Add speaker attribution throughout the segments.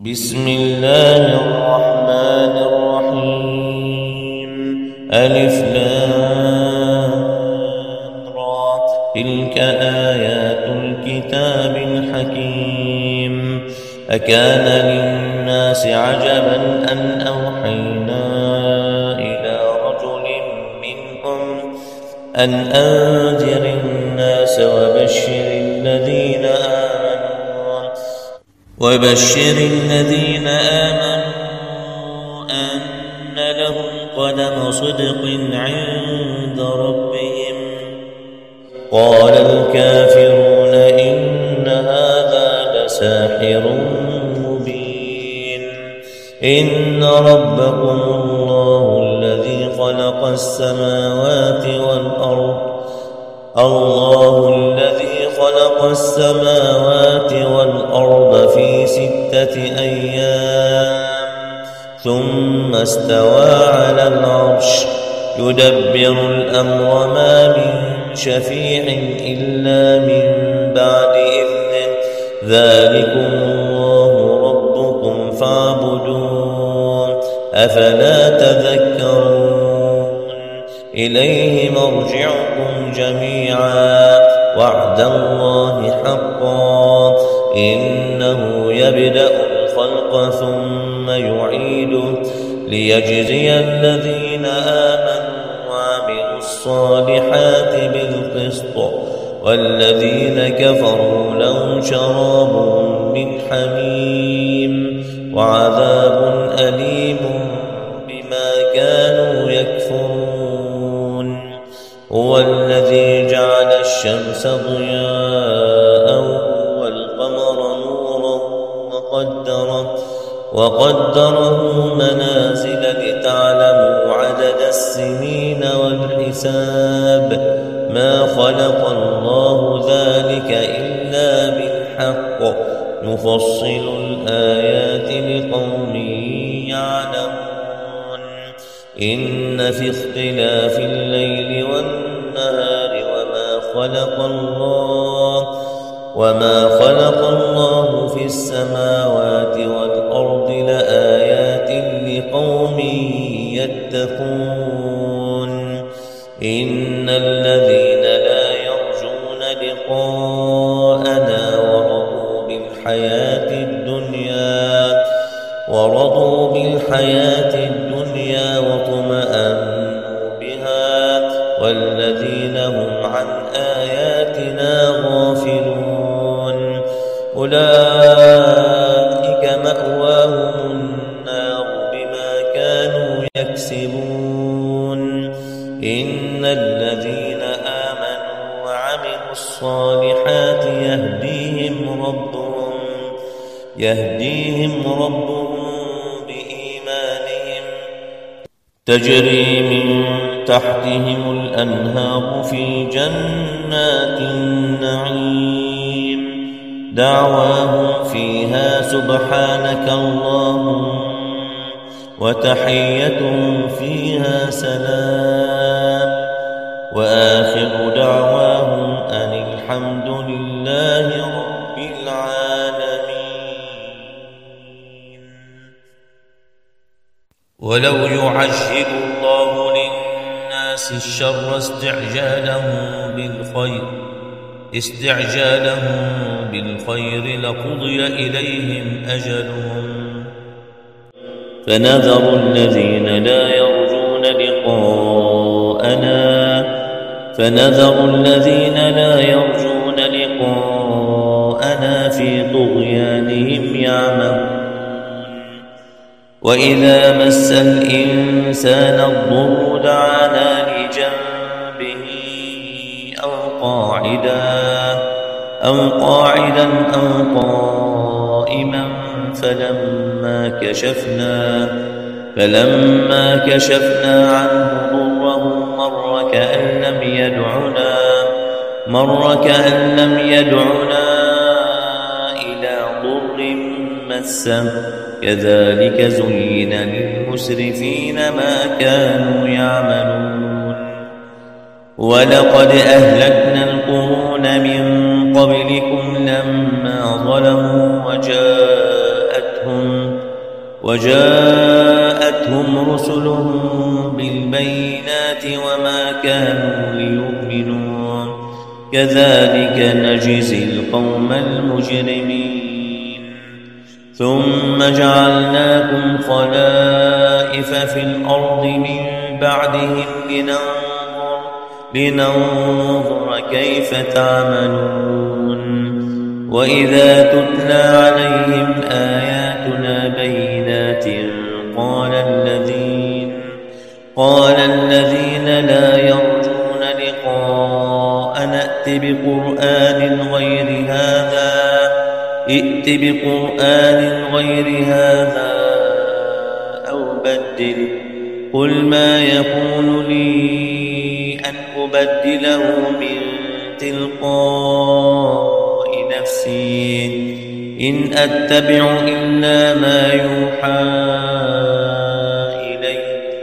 Speaker 1: بسم الله الرحمن الرحيم. ألف لام را. تلك آيات الكتاب الحكيم. أكان للناس عجبا أن أوحينا إلى رجل منهم أن أنذر الناس وبشر الذين آمنوا أن لهم قدم صدق عند ربهم. قال الكافرون إن هذا لساحر مبين. إن ربكم الله الذي خلق السماوات والأرض في 6 أيام ثم استوى على العرش يدبر الأمر ما من شفيع إلا من بعد إذنه. ذلكم الله ربكم فاعبدوه أفلا تذكرون. إليه مرجعكم جميعا وعد الله حقا إنه يبدأ الخلق ثم يعيده ليجزي الذين آمنوا وعملوا الصالحات بالقسط والذين كفروا لهم شراب من حميم وعذاب أليم بما كانوا يكفرون. هو الذي جعل الشمس ضياء والقمر نورا وقدره منازل لتعلموا عدد السنين والحساب. ما خلق الله ذلك إلا بالحق نفصل الآيات لقوم يعلمون. إن في اختلاف الليل والنهار وما خلق الله في السماوات والأرض لآيات لقوم يتقون. إن الذين لا يرجون لقاءنا ورضوا بالحياة الدنيا واطمأنوا بها والذين هم عن آياتنا غافلون أولئك مأواهم النار بما كانوا يكسبون. إن الذين آمنوا وعملوا الصالحات يهديهم ربهم بإيمانهم تجري من تحتهم الأنهار في جنات النعيم. دعواهم فيها سبحانك اللهم وتحيتهم فيها سلام وآخر دعواهم أن الحمد لله رب العالمين. ولو يعجل الله للناس الشر استعجالهم بالخير لقضي إليهم أجلهم فنذر الذين لا يرجون لقاءنا في طغيانهم يعمهون. وإذا مس الإنسان الضر دعانا لجنبه أو قاعدا أو قائما فلما كشفنا عنه ضره مر كأن لم يدعنا إلى ضر مسه. كذلك زين للمسرفين ما كانوا يعملون. ولقد أهلكنا القرون من قبلكم لما ظلموا وجاءتهم وجاءتهم رسلهم بالبينات وما كانوا ليؤمنوا كذلك نجزي القوم المجرمين ثم جعلناكم خلائف في الأرض من بعدهم لننظر كيف تعملون وإذا تتلى عليهم آياتنا بينات قال الذين لا يرجون لقاء نأت بقرآن غير هذا أو بدل قل ما يكون لي أن أبدله من تلقاء نفسي إن أتبع إلا ما يوحى إلي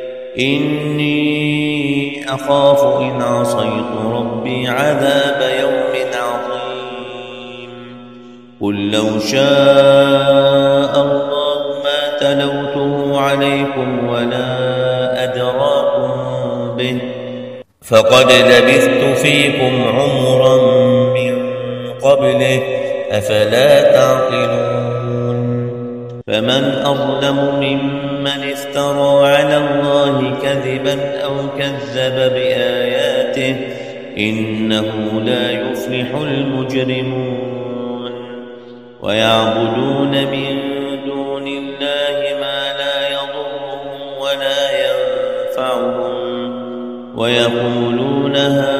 Speaker 1: إني أخاف إن عصيت ربي عذاب يوم عظيم قل لو شاء الله ما تلوته عليكم ولا أدراكم به فقد لبثت فيكم عمرا من قبله أفلا تعقلون فمن أظلم ممن افترى على الله كذبا أو كذب بآياته إنه لا يفلح المجرمون ويعبدون من دون الله ما لا يضرهم ولا ينفعهم ويقولون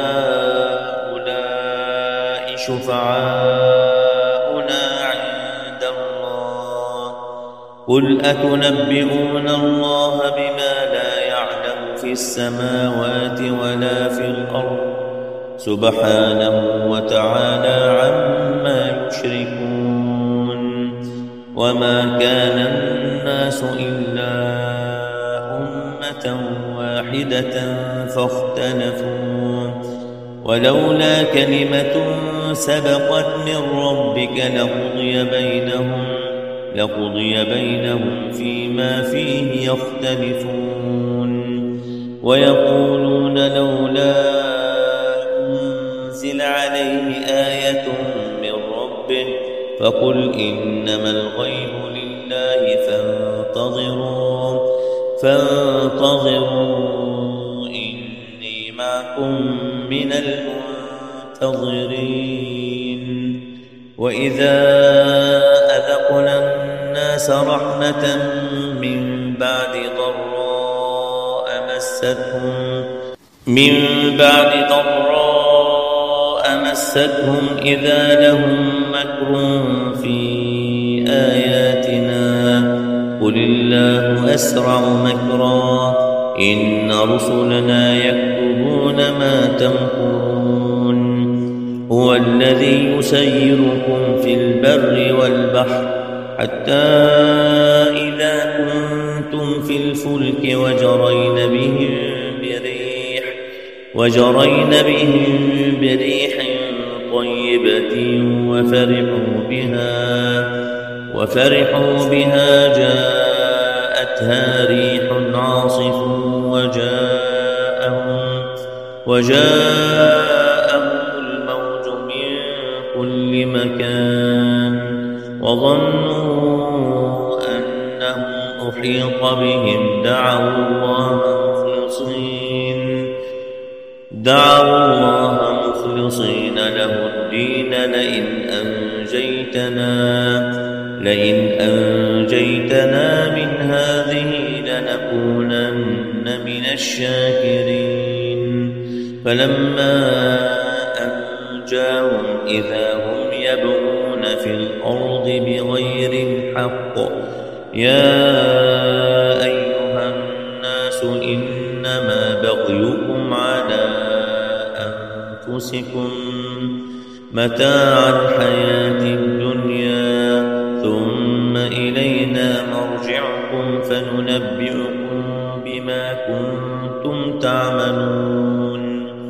Speaker 1: هؤلاء شفعاؤنا عند الله قل أتنبئون الله بما لا يعلم في السماوات ولا في الأرض سبحانه وتعالى عما يشركون وما كان الناس إلا أمة واحدة فاختلفوا ولولا كلمة سبقت من ربك لقضي بينهم فيما فيه يختلفون ويقولون لولا أنزل عليه آية من ربه فقل إنما الغيب لله فانتظروا إني معكم من المنتظرين وإذا أذقنا الناس رحمة من بعد ضراء مستهم إذا لهم مكر في آياتنا قل الله أسرع مكرا إن رسلنا يكتبون ما تمكرون هو الذي يسيركم في البر والبحر حتى إذا كنتم في الفلك وجرين بهم بريح طيبة وفرحوا بها جاءتها ريح عاصف وجاءهم الموج من كل مكان وظنوا أنهم أحيط بهم دعوا الله مخلصين له الدين لئن أنجيتنا من هذه لنكونن من الشاكرين فلما أنجاهم إذا هم يبغون في الأرض بغير الحق يا أيها الناس إنما بغيكم على أنفسكم متاع الحياة الدنيا ثم إلينا مرجعكم فننبئكم بما كنتم تعملون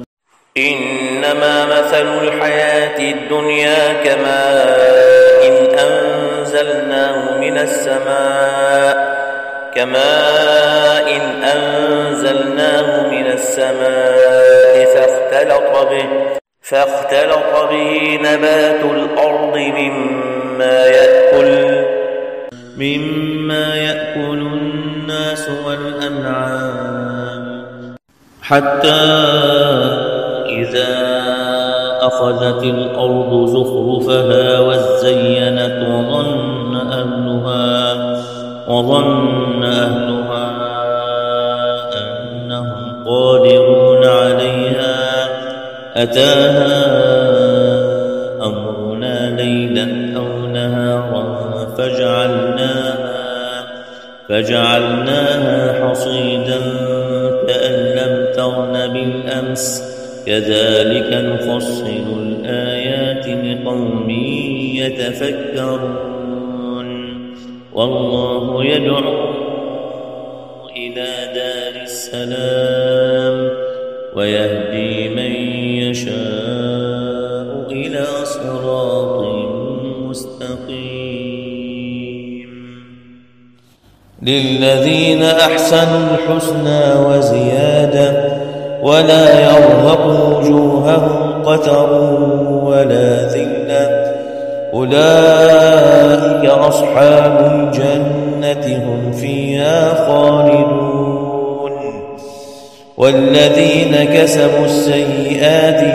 Speaker 1: إنما مثل الحياة الدنيا كماء إن أنزلناه من السماء كماء أنزلناه من السماء فاختلط به نبات الأرض مما يأكل الناس والأنعام حتى إذا أخذت الأرض زخرفها وزينت وظن أهلها أنهم قادرون عليها أتاها أمرنا ليلا أو نهارا فجعلناها حصيدا كأن لم تغن بالأمس كذلك نفصل الآيات لقوم يتفكرون والله يدعو إلى دار السلام ويهدي من يشاء إلى صراط مستقيم للذين أحسنوا الحسنى وزيادة ولا يرهق وجوههم قتر ولا ذلة أولئك أصحاب الجنة هم فيها خالدون والذين كسبوا السيئات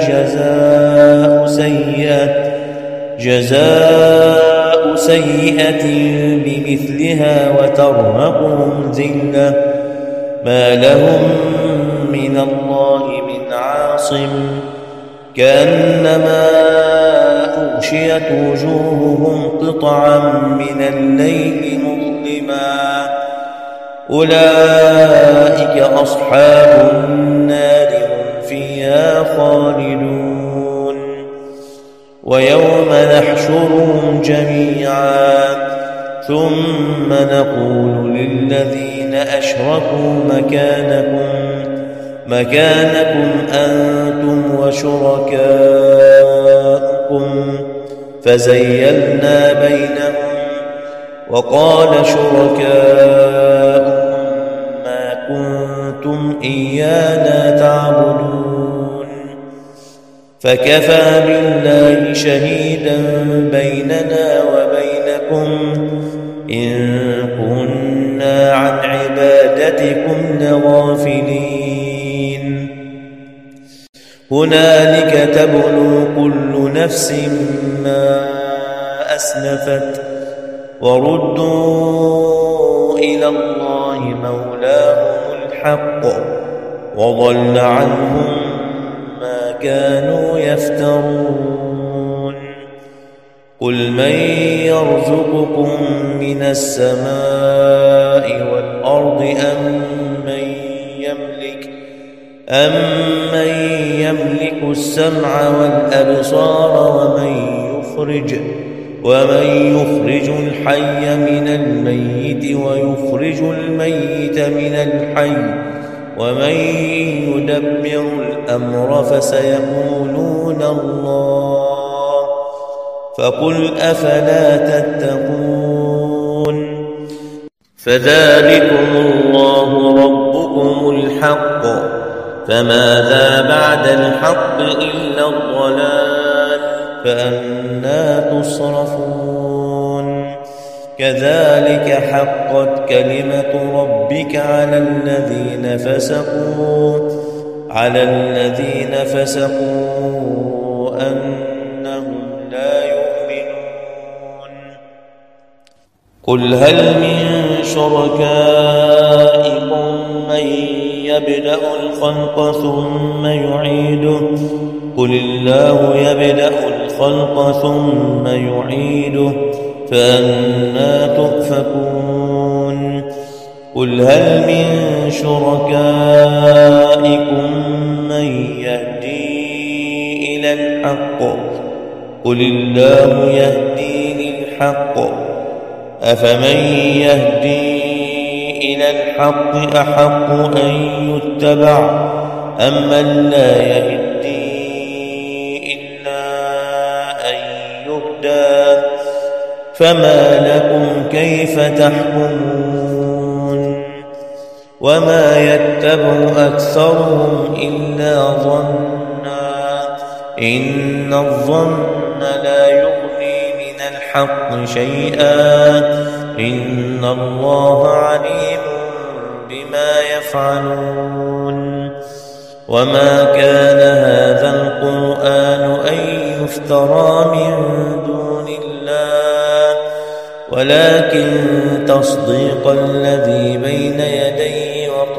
Speaker 1: جزاء سيئة بمثلها وترهقهم ذلة ما لهم من الله من عاصم كأنما أغشيت وجوههم قطعا من الليل مظلما أولئك أصحاب النار هم فيها خالدون ويوم نحشرهم جميعا ثم نقول للذين أشركوا مكانكم أنتم وشركاؤكم فزيلنا بينهم وقال شركاؤهم ما كنتم إيانا تعبدون فكفى بالله شهيدا بيننا وبينكم إن كنا عن عبادتكم لغافلين هنالك تبلو كل نفس ما أسلفت وردوا إلى الله مولاهم الحق وضل عنهم ما كانوا يفترون قل من يرزقكم من السماء والأرض أمن يملك السمع والأبصار ومن يخرج الحي من الميت ويخرج الميت من الحي ومن يدبر الأمر فسيقولون الله فقل أفلا تتقون فذلكم الله ربكم الحق فماذا بعد الحق إلا الضلال فأنى تصرفون كذلك حقت كلمة ربك على الذين فسقوا أنهم لا يؤمنون قل هل من شركائكم من يبدأ الخلق ثم يعيده قل الله يبدأ الخلق ثم يعيده فأنى تؤفكون قل هل من شركائكم من يهدي إلى الحق قل الله يهدي للحق أفمن يهدي إلى الحق أحق أن يتبع أمن لا يهدي إلا أن يهدى فما لكم كيف تحكمون وما يتبع أكثرهم إلا ظنا إن الظن لا يغني من الحق شيئا إن الله عليم بما يفعلون وما كان هذا القرآن أن يفترى من دون الله ولكن تصديق الذي بين يديه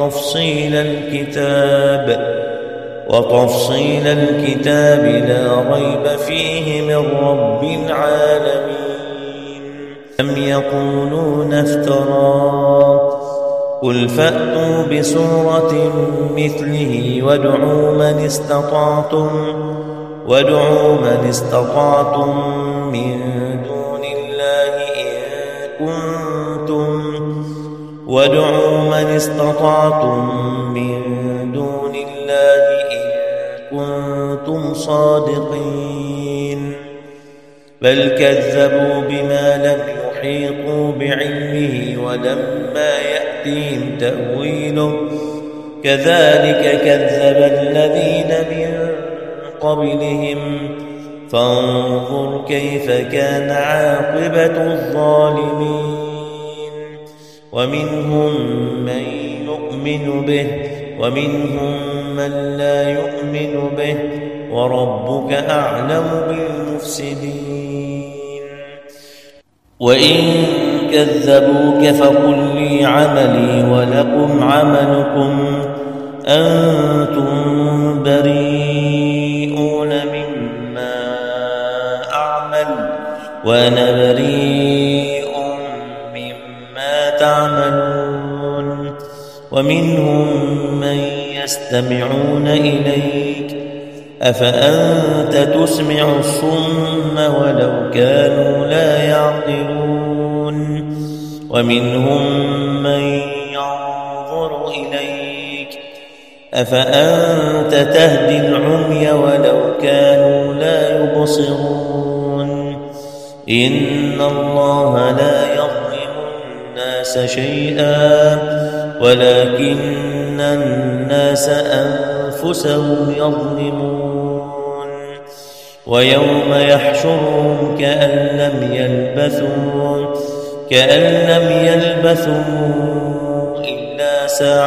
Speaker 1: وتفصيل الكتاب لا ريب فيه من رب العالمين أم يقولون افتراه قل فأتوا بسورة مثله وادعوا من استطعتم من دون الله إن كنتم صادقين بل كذبوا بما لم يحيطوا بعلمه ولما يأتهم تأويله كذلك كذب الذين من قبلهم فانظر كيف كان عاقبة الظالمين ومنهم من يؤمن به ومنهم من لا يؤمن به وربك أعلم بالمفسدين وإن كذبوك فقل لي عملي ولكم عملكم أنتم بريئون مما أعمل وأنا بريء مما تعملون ومنهم من يستمعون إليك أفأنت تسمع الصم ولو كانوا لا يعقلون ومنهم من ينظر إليك أفأنت تهدي العمي ولو كانوا لا يبصرون إن الله لا يظلم الناس شيئا ولكن الناس أنفسهم يظلمون ويوم يحشرهم كأن لم يلبثوا إلا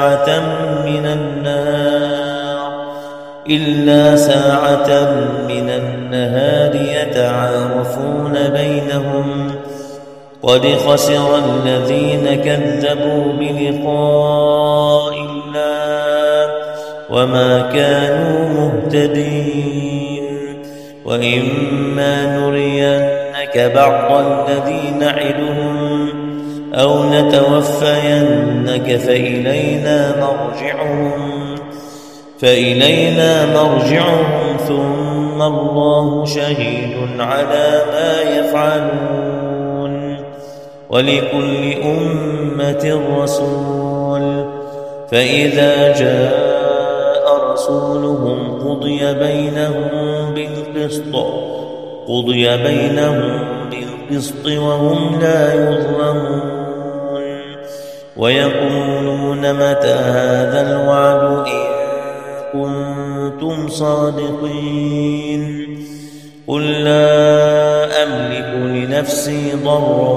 Speaker 1: ساعة من النهار يتعارفون بينهم قد خسر الذين كذبوا بلقاء الله وما كانوا مهتدين وإما نرينك بعض الذي نعدهم أو نتوفينك فإلينا مرجعهم ثم الله شهيد على ما يفعلون ولكل أمة رسول فإذا جاء رسولهم قضي بينهم بالقسط وهم لا يظلمون ويقولون متى هذا الوعد إن كنتم صادقين قل لا أملك لنفسي ضرا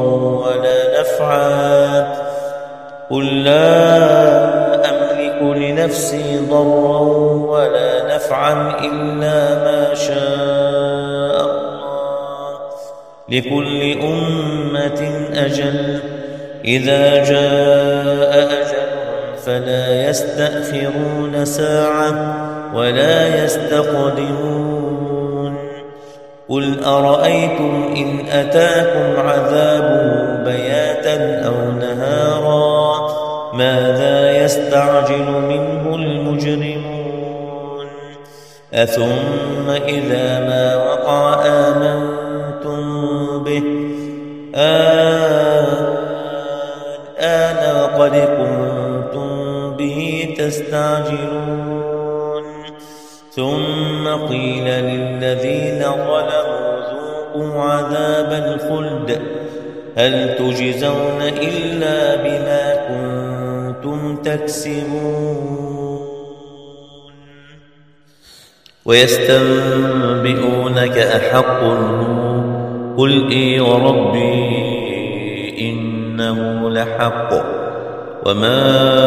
Speaker 1: ولا نفعا إلا ما شاء الله لكل أمة أجل إذا جاء أجلهم فلا يستأخرون ساعة ولا يستقدمون قل أرأيتم إن أتاكم عذابه بياتا أو نهارا ماذا يستعجل منه المجرمون أثم إذا ما وقع آمنتم به الآن وقد كنتم به تستعجلون ثم قيل للذين ظلموا ذوقوا عذاب الخلد هل تجزون إلا بما كنتم يكسبون ويستنبئونك أحق هو قل إي وربي إنه لحق وما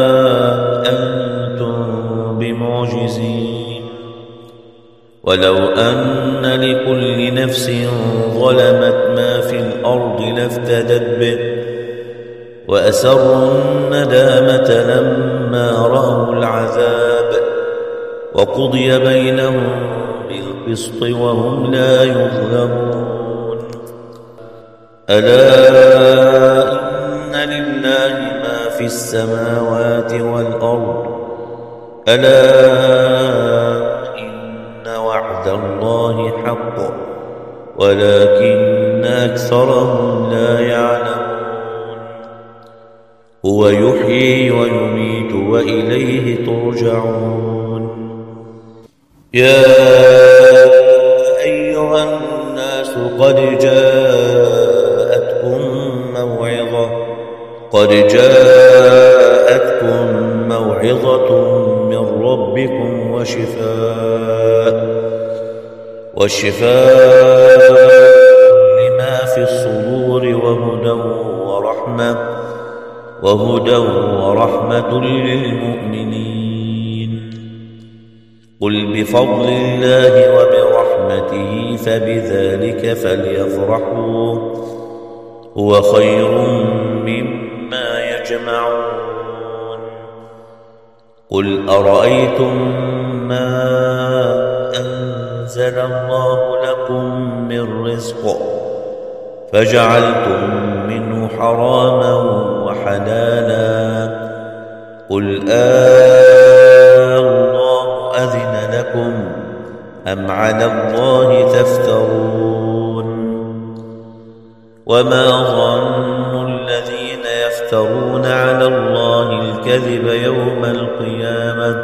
Speaker 1: أنتم بمعجزين ولو أن لكل نفس ظلمت ما في الأرض لافتدت به وأسروا الندامة لما رأوا العذاب وقضي بينهم بالقسط وهم لا يظلمون ألا إن لله ما في السماوات والأرض ألا إن وعد الله حق ولكن أكثرهم لا يعلمون هو يحيي ويميت وإليه ترجعون يا أيها الناس قد جاءتكم موعظة من ربكم وشفاء لما في الصدور وهدى ورحمة للمؤمنين قل بفضل الله وبرحمته فبذلك فليفرحوا هو خير مما يجمعون قل أرأيتم ما أنزل الله لكم من رزق فجعلتم منه حراما وحلالا قل الله أذن لكم أم على الله تفترون وما ظن الذين يفترون على الله الكذب يوم القيامة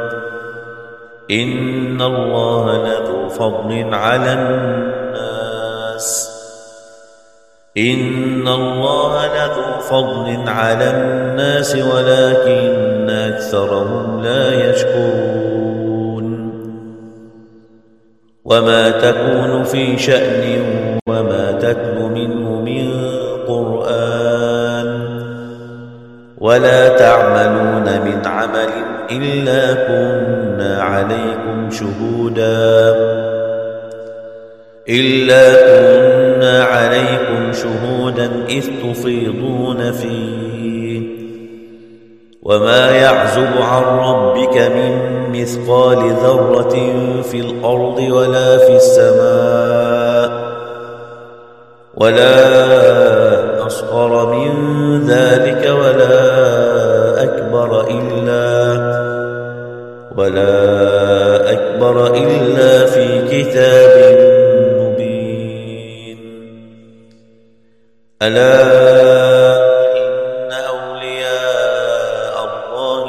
Speaker 1: إن الله لذو فضل على الناس ولكن أكثرهم لا يشكرون وما تكون في شأن وما تتلو منه من قرآن ولا تعملون من عمل إلا كنا عليكم شهودا إذ تفيضون فيه وما يعزب عن ربك من مثقال ذرة في الأرض ولا في السماء ولا أصغر من ذلك ولا أكبر إلا في كتاب مبين ألا إن أولياء الله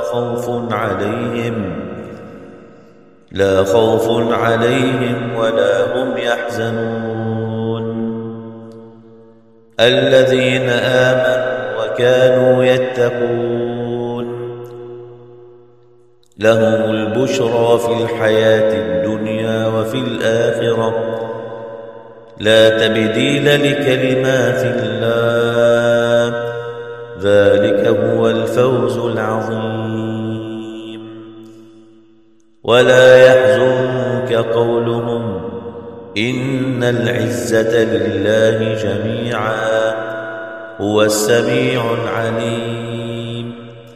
Speaker 1: لا خوف عليهم ولا هم يحزنون الذين آمنوا وكانوا يتقون لهم البشرى في الحياة الدنيا وفي الآخرة لا تبديل لكلمات الله ذلك هو الفوز العظيم ولا يحزنك قولهم إن العزة لله جميعا هو السميع العليم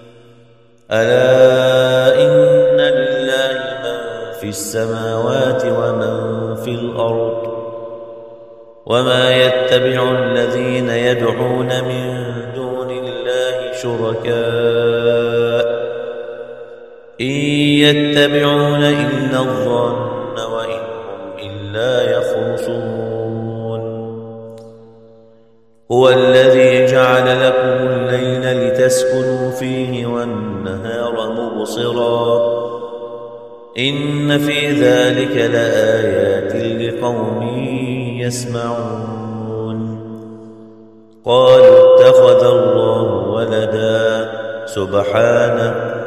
Speaker 1: ألا إن لله من في السماوات ومن في الأرض وما يتبع الذين يدعون من دون الله شركاء إن يتبعون إلا الظن وإن هم إلا يخرصون هو الذي جعل لكم الليل لتسكنوا فيه والنهار مبصرا إن في ذلك لآيات لقوم يسمعون قالوا اتخذ الله ولدا سبحانه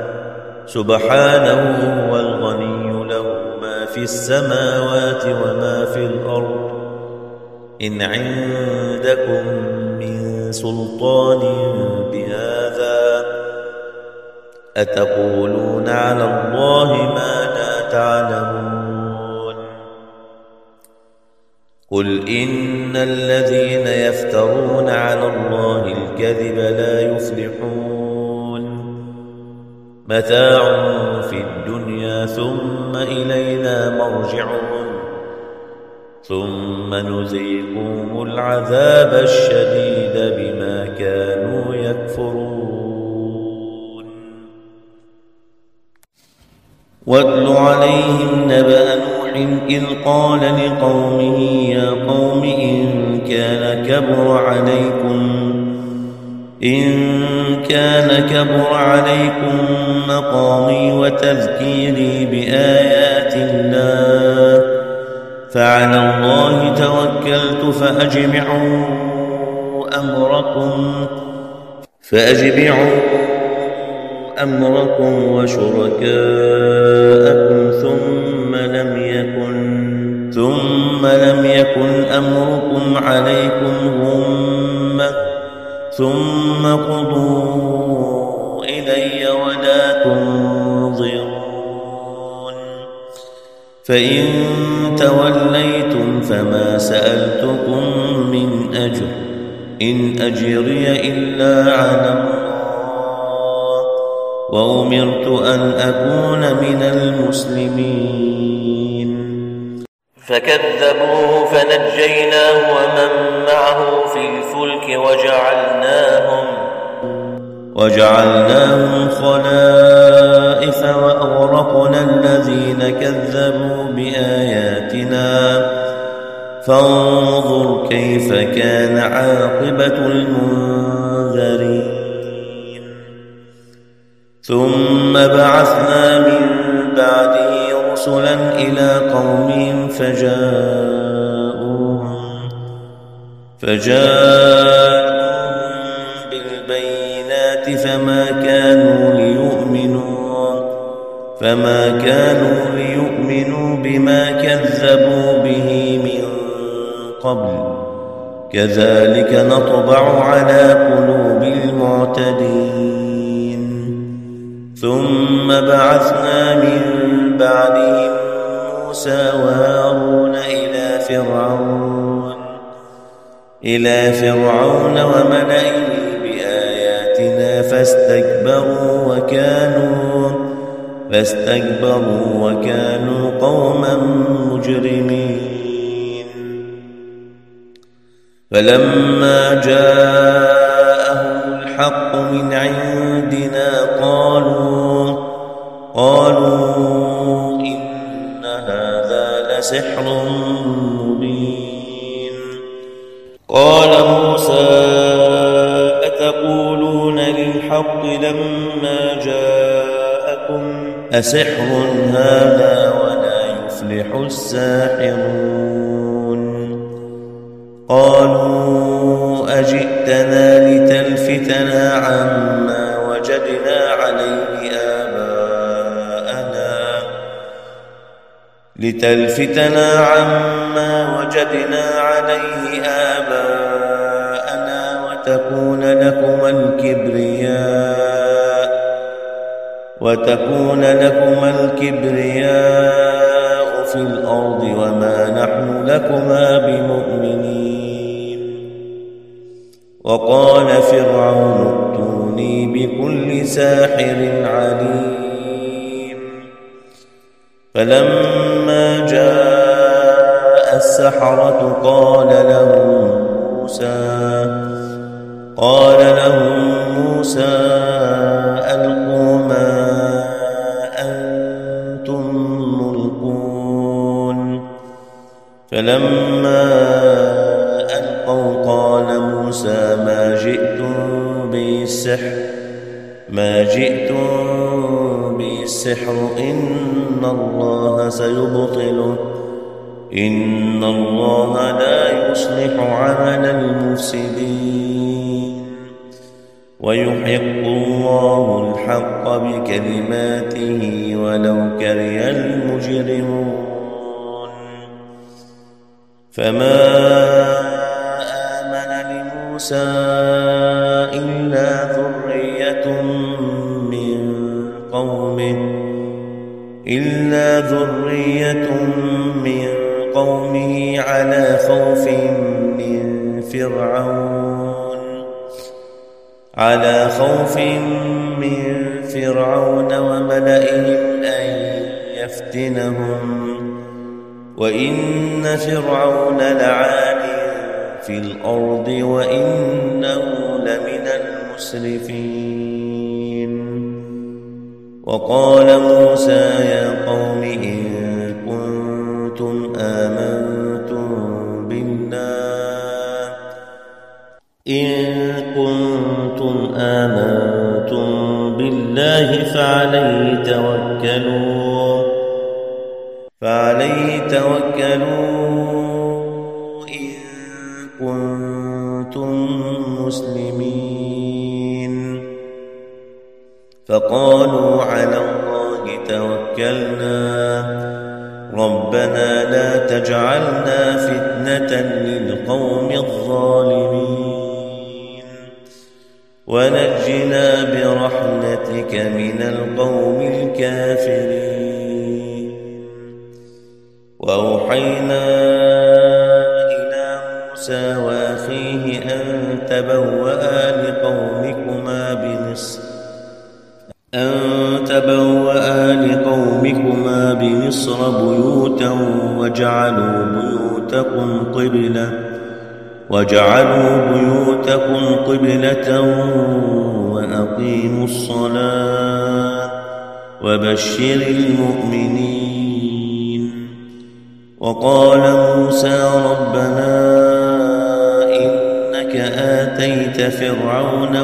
Speaker 1: سبحانه هو الغني له ما في السماوات وما في الأرض إن عندكم من سلطان بهذا أتقولون على الله ما لا تعلمون قل إن الذين يفترون على الله الكذب لا يفلحون متاع في الدنيا ثم إلينا مرجعهم ثم نذيقهم العذاب الشديد بما كانوا يكفرون واتل عليهم نبأ نوح إذ قال لقومه يا قوم إن كان كبر عليكم مقامي وتذكيري بآيات الله فعلى الله توكلت فأجمعوا أمركم وشركاءكم ثم لم يكن أمركم عليكم غمة ثم قضوا إلي ولا تنظرون فإن توليتم فما سألتكم من أجر إن أجري إلا على الله وأمرت أن أكون من المسلمين فكذبوه فنجيناه ومن معه في الفلك وجعلناهم خلائف وأغرقنا الذين كذبوا بآياتنا فانظر كيف كان عاقبة المنذرين ثم بعثنا من بعده رسلا إلى قومهم فجاءوهم بالبينات فما كانوا ليؤمنوا بما كذبوا به من قبل كذلك نطبع على قلوب المعتدين ثم بعثنا من بعدهم موسى وهارون إلى فرعون وملئه بآياتنا فاستكبروا وكانوا قوما مجرمين فلما جاءهم الحق من عندنا قالوا إن هذا لسحر مبين قال موسى أتقولون للحق لما جاءكم أسحر هذا ولا يفلح الساحرون قالوا أجئتنا لتلفتنا عما وجدنا عليه آباءنا وتكون لكما الكبرياء في الأرض وما نحن لكما بمؤمنين وقال فرعون ائتوني بكل ساحر عليم فلما جاء السحرة قال لهم موسى ألقوا ما أنتم ملقون فلما ألقوا قال موسى ما جئتم به السحر إن الله سيبطله إن الله لا يصلح عمل المفسدين ويحق الله الحق بكلماته ولو كره المجرمون فما آمن لموسى إلا ذرية من قومه على خوف من فرعون وملئهم أن يفتنهم وإن فرعون لعال في الأرض وإنه لمن المسرفين وقال موسى يا قوم إن كنتم آمنتم بالله فعليه توكلوا إن كنتم مسلمين فقالوا على الله توكلنا ربنا لا تجعلنا فتنة للقوم الظالمين ونجنا برحمتك من القوم الكافرين وأوحينا إلى موسى وأخيه أن تبوأ لقومكما بمصر بيوتا وجعلوا بيوتكم قبلة وأقيموا الصلاة وبشر المؤمنين وقال موسى ربنا إنك آتيت فرعون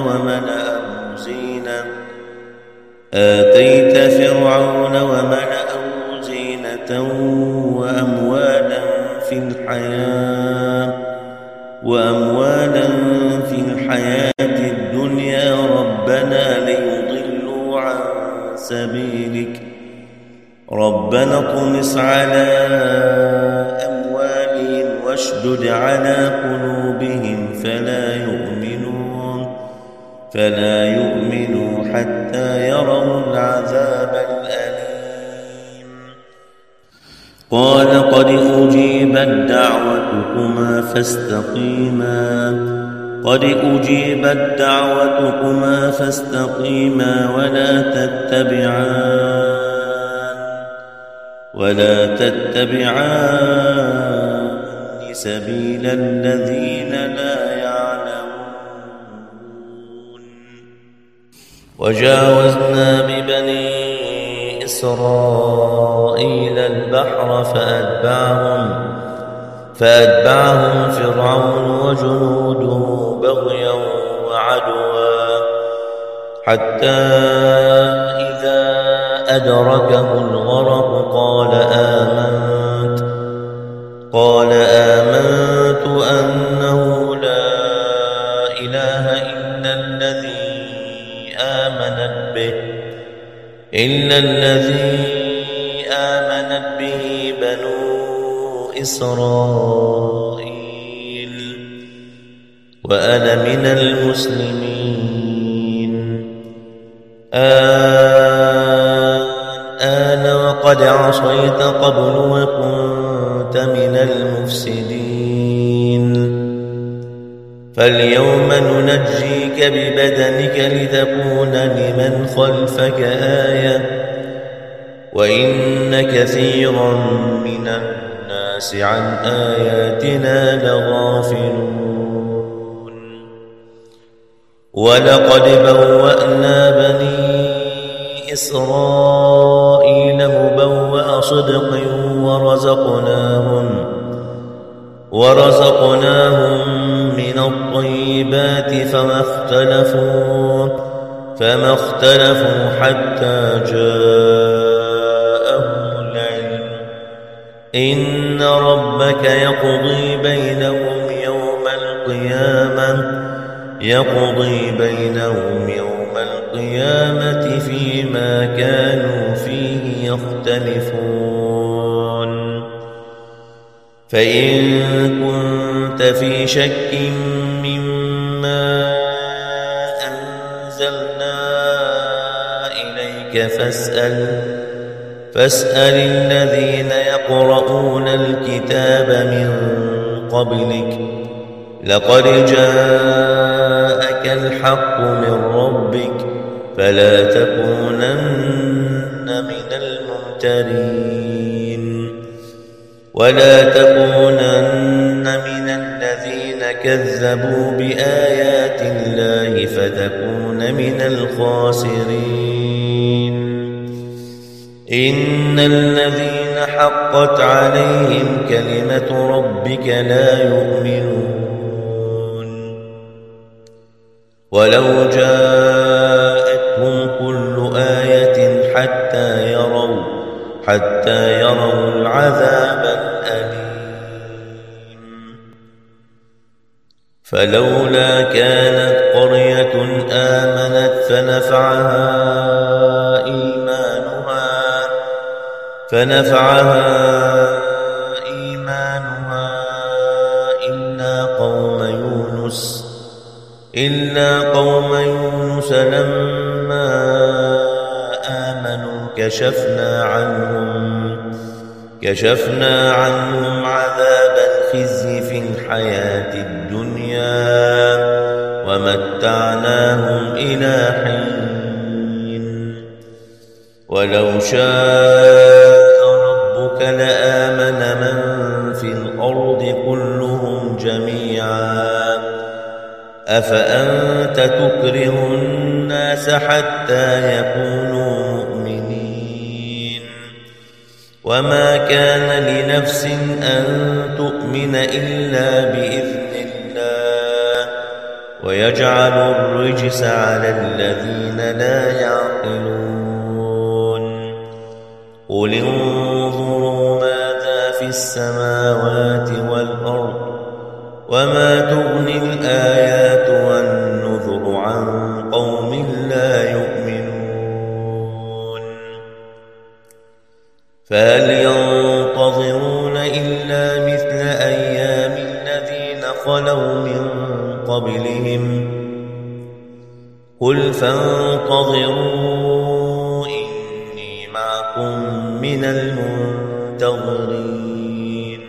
Speaker 1: وملأه زينة وأموالا في الحياة الدنيا ربنا ليضلوا عن سبيلك ربنا اطمس على أموالهم واشدد على قلوبهم فلا يؤمنوا حتى يروا العذاب الأليم قال قد أجيبت دعوتكما فاستقيما ولا تتبعان سبيل الذين لا يعلمون وجاوزنا ببني إسرائيل البحر فأتبعهم فرعون وجنوده بغيا وعدوا حتى إذا أدركه الغرق قال آمنت أنه لا إله إلا الذي آمنت به بنو إسرائيل وأنا من المسلمين الآن وقد عصيت قبل وكنت من المفسدين فاليوم ننجيك ببدنك لتكون لمن خلفك آية وإن كثيرا من الناس عن آياتنا لغافلون ولقد بوأنا بني إسرائيل مبوأ صدق ورزقناهم من الطيبات فما اختلفوا حتى جاءهم العلم إن ربك يقضي بينهم يوم القيامة يقضي بينهم يوم القيامة فيما كانوا فيه يختلفون فإن كنت في شك مما أنزلنا إليك فاسأل الذين يقرؤون الكتاب من قبلك لقد جاءك الحق من ربك فلا تكونن من الممترين ولا تكونن من الذين كذبوا بآيات الله فتكون من الخاسرين إن الذين حقت عليهم كلمة ربك لا يؤمنون ولو جاءتهم كل آية حتى يروا العذاب الأليم فلولا كانت قرية آمنت فنفعها إيمانها إلا قوم يونس لما آمنوا كشفنا عنهم عذاب الخزي في الحياة الدنيا ومتعناهم إلى حين ولو شاء ربك لآمن من في الأرض كلهم جميعا أفأنت تكره الناس حتى يكونوا مؤمنين وما كان لنفس أن تؤمن إلا بإذن الله ويجعل الرجس على الذين لا يعقلون قل انظروا ماذا في السماوات والأرض وما تغني الآيات والنذر عن قوم لا يؤمنون فهل ينتظرون إلا مثل أيام الذين خلوا من قبلهم قل فانتظروا إني معكم من المنتظرين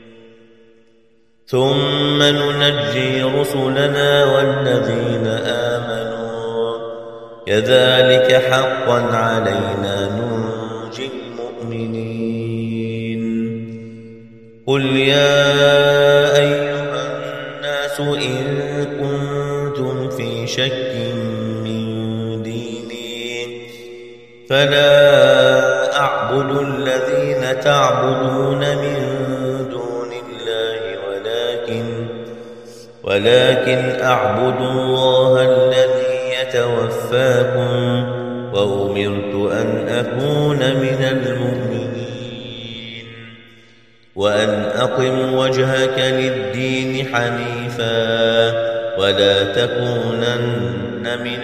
Speaker 1: ثم ننجي رسلنا والذين آمنوا كذلك حقا علينا ننجي المؤمنين قل يا أيها الناس إن كنتم في شك من ديني فلا أعبد الذين تعبدون من ولكن أعبد الله الذي يتوفاكم وأمرت أن أكون من المؤمنين وأن أقم وجهك للدين حنيفا ولا تكونن من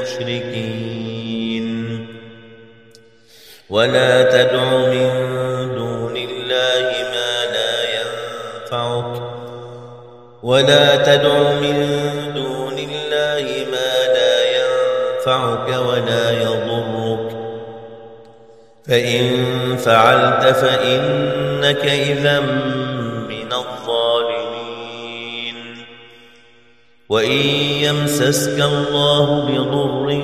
Speaker 1: المشركين ولا تدع من دون الله ما لا ينفعك ولا يضرك فإن فعلت فإنك إذا من الظالمين وإن يمسسك الله بضر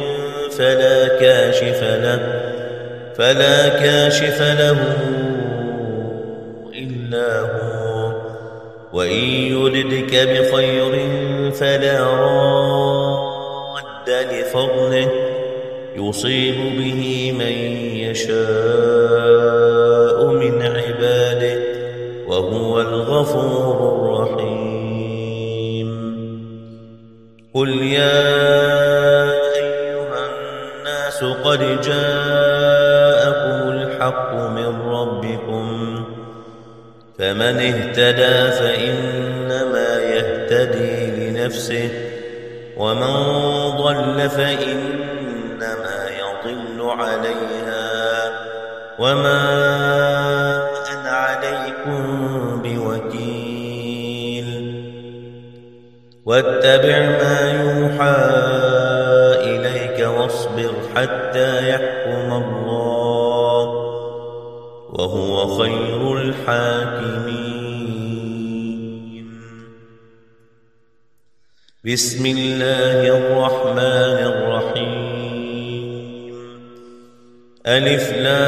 Speaker 1: فلا كاشف له إلا هو وإن يردك بخير فلا راد لفضله يصيب به من يشاء من عباده وهو الغفور الرحيم قل يا أيها الناس قد جاءكم الحق من ربكم فمن اهتدى فإنما يهتدي لنفسه ومن ضل فإنما يضل عليها وما أنا عليكم بوكيل واتبع ما يوحى إليك واصبر حتى يحكم الله وهو خير الحاكمين. بسم الله الرحمن الرحيم. ألف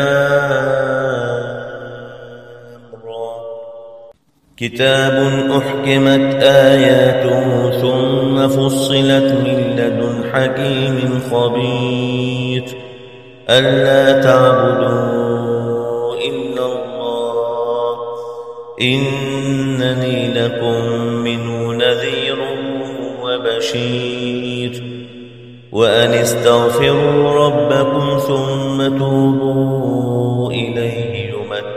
Speaker 1: لام را. كتاب أحكمت آياته ثم فصلت من لدن حكيم خبير ألا تعبدوا إلا الله إنني لكم منه نذير وبشير وأن استغفروا ربكم ثم توبوا إليه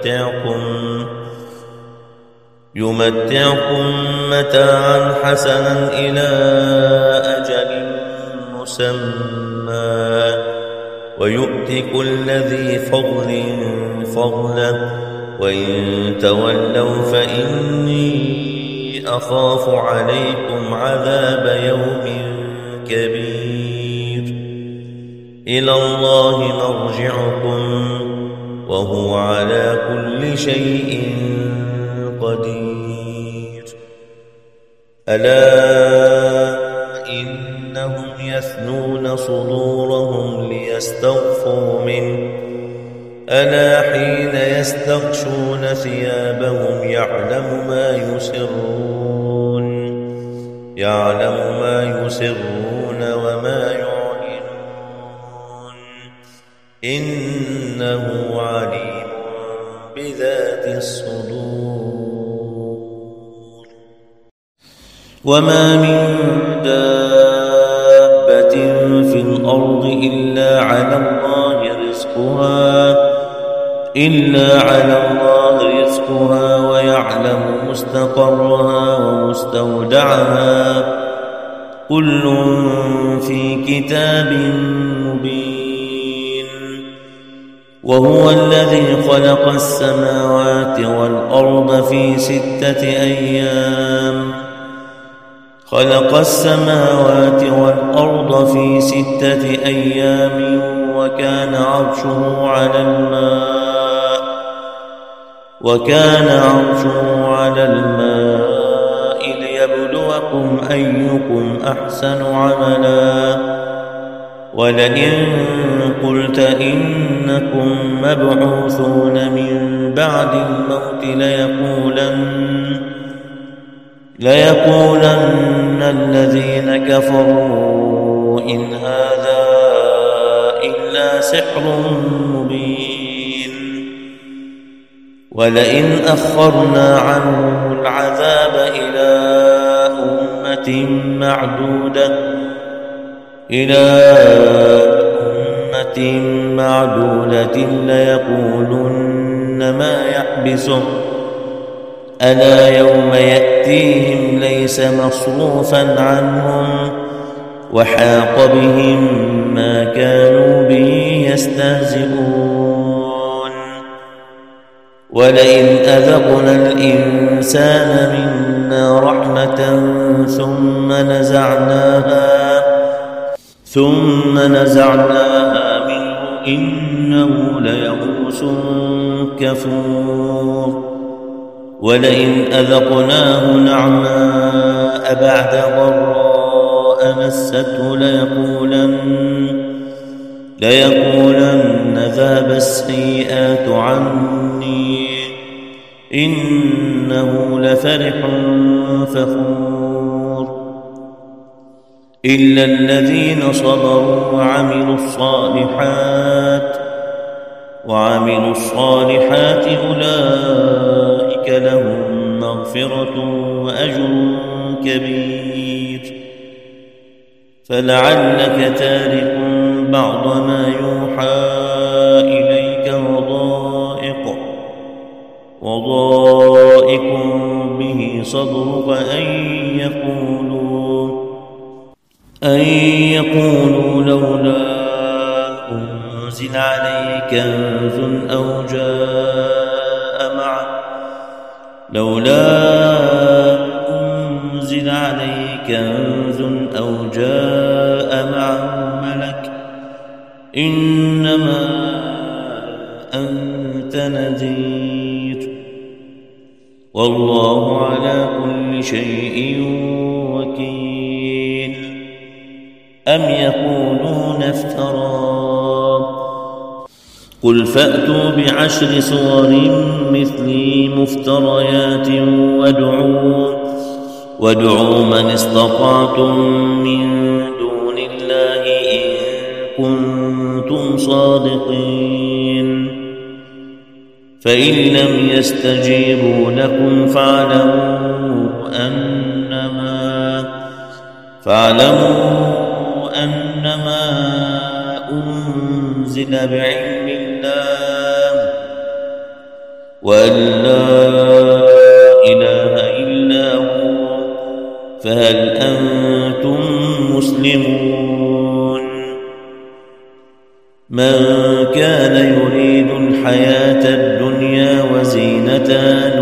Speaker 1: يمتعكم متاعا حسنا إلى أجل مسمى ويؤت كل ذي فضل فضله وإن تولوا فإني أخاف عليكم عذاب يوم كبير. إلى الله مرجعكم وهو على كل شيء قدير. ألا إنهم يثنون صدورهم ليستغفوا منه ألا حين يستغشون ثيابهم يعلم ما يسرون وما يعلنون إنه عليم بذات الصدور. وما من دابة في الأرض إلا على الله رزقها ويعلم مستقرها ومستودعها كل في كتاب مبين. وهو الذي خلق السماوات والأرض في 6 أيام وكان عرشه على الماء ليبلوكم أيكم أحسن عملا. ولئن قلت إنكم مبعوثون من بعد الموت ليقولن الذين كفروا إن هذا إلا سحر مبين. ولئن أخرنا عنهم العذاب إلى أمة معدودة ليقولن ما يحبسه ألا يوم يأتيهم ليس مصروفا عنهم وحاق بهم ما كانوا به يستهزئون. ولئن أذقنا الإنسان منا رحمة ثم نزعناها منه إنه ليئوس كفور. ولئن أذقناه نعماء بعد ضراء مسته ليقولن ذهب السيئات عني إنه لفرح فخور. إلا الذين صبروا وعملوا الصالحات أولئك لهم مغفرة وأجر كبير. فلعلك تارك بعض ما يوحى إليك وضائق به صدرك أن يقولوا لولا أنزل عليه كنز أو جاء معه ملك إنما أنت نذير والله على كل شيء وكيل. أم يقولون افتراه قل فأتوا ب10 سور مثله مفتريات وادعوا من استطعتم من دون الله إن كنتم صادقين. فإن لم يستجيبوا لكم فاعلموا أنما أنزل بعلم الله وأن لا إله إلا هو فهل أنتم مسلمون. من كان يريد الحياة الدنيا وزينتها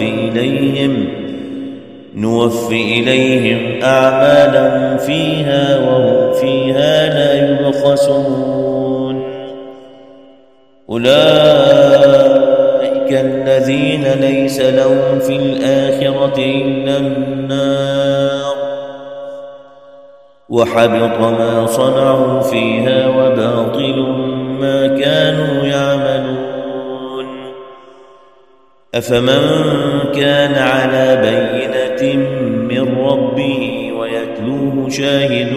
Speaker 1: نوفي إليهم أعمالهم فيها وهم فيها لا يبخسون. أولئك الذين ليس لهم في الآخرة إلا النار وحبط ما صنعوا فيها وباطل ما كانوا يعملون. أفمن كان على بينة من ربه ويتلوه شاهد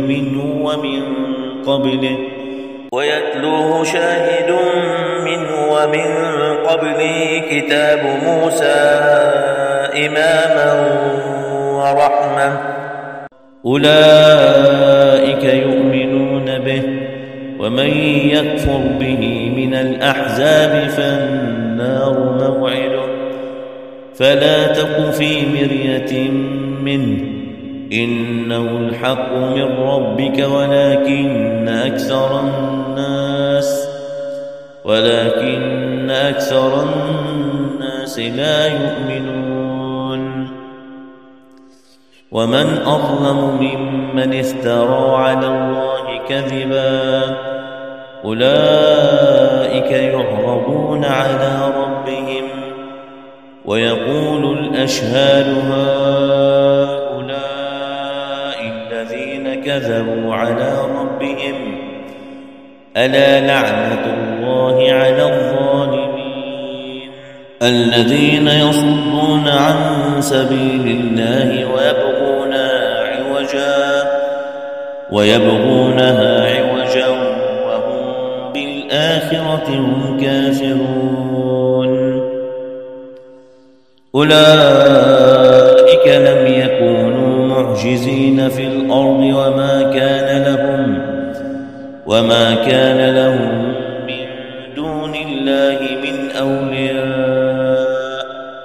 Speaker 1: منه ومن قبله كتاب موسى إماما ورحمة أولئك يؤمنون به ومن يكفر به من الأحزاب فالنار موعده فلا تك في مرية منه إنه الحق من ربك ولكن أكثر الناس لا يؤمنون. ومن أظلم ممن افترى على الله كذبا أولئك يعرضون على ربهم ويقول الأشهاد هؤلاء الذين كذبوا على ربهم ألا لعنة الله على الظالمين. الذين يصدون عن سبيل الله ويبغونها عوجا وهم بالآخرة هم كافرون. أولئك لم يكونوا معجزين في الأرض وما كان لهم من دون الله من أولياء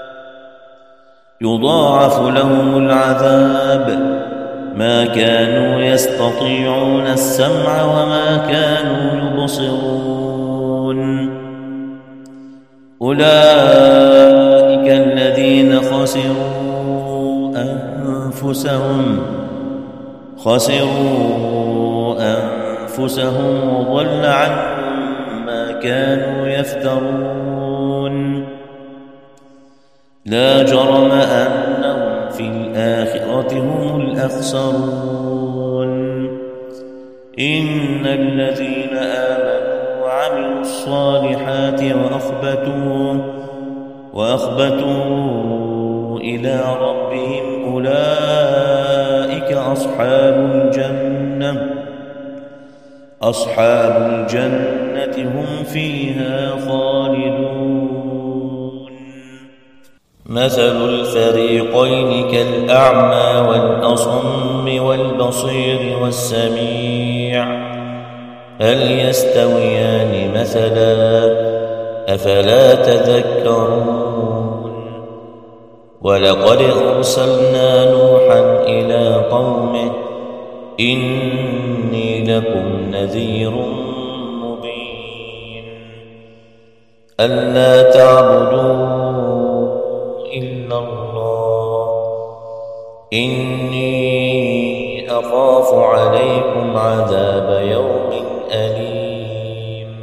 Speaker 1: يضاعف لهم العذاب ما كانوا يستطيعون السمع وما كانوا يبصرون. أولئك الذين خسروا أنفسهم وضل عنهم ما كانوا يفترون. لا جرم أنهم في الآخرة هم الأخسرون. إن الذين آمنوا وعملوا الصالحات وأخبتوا إلى ربهم أولئك أصحاب الجنة هم فيها خالدون. مثل الفريقين كالأعمى والأصم والبصير والسميع هل يستويان مثلا أفلا تذكرون. ولقد أرسلنا نوحا إلى قومه إني لكم نذير مبين ألا تعبدوا إلا الله إني أخاف عليكم عذاب يوم أليم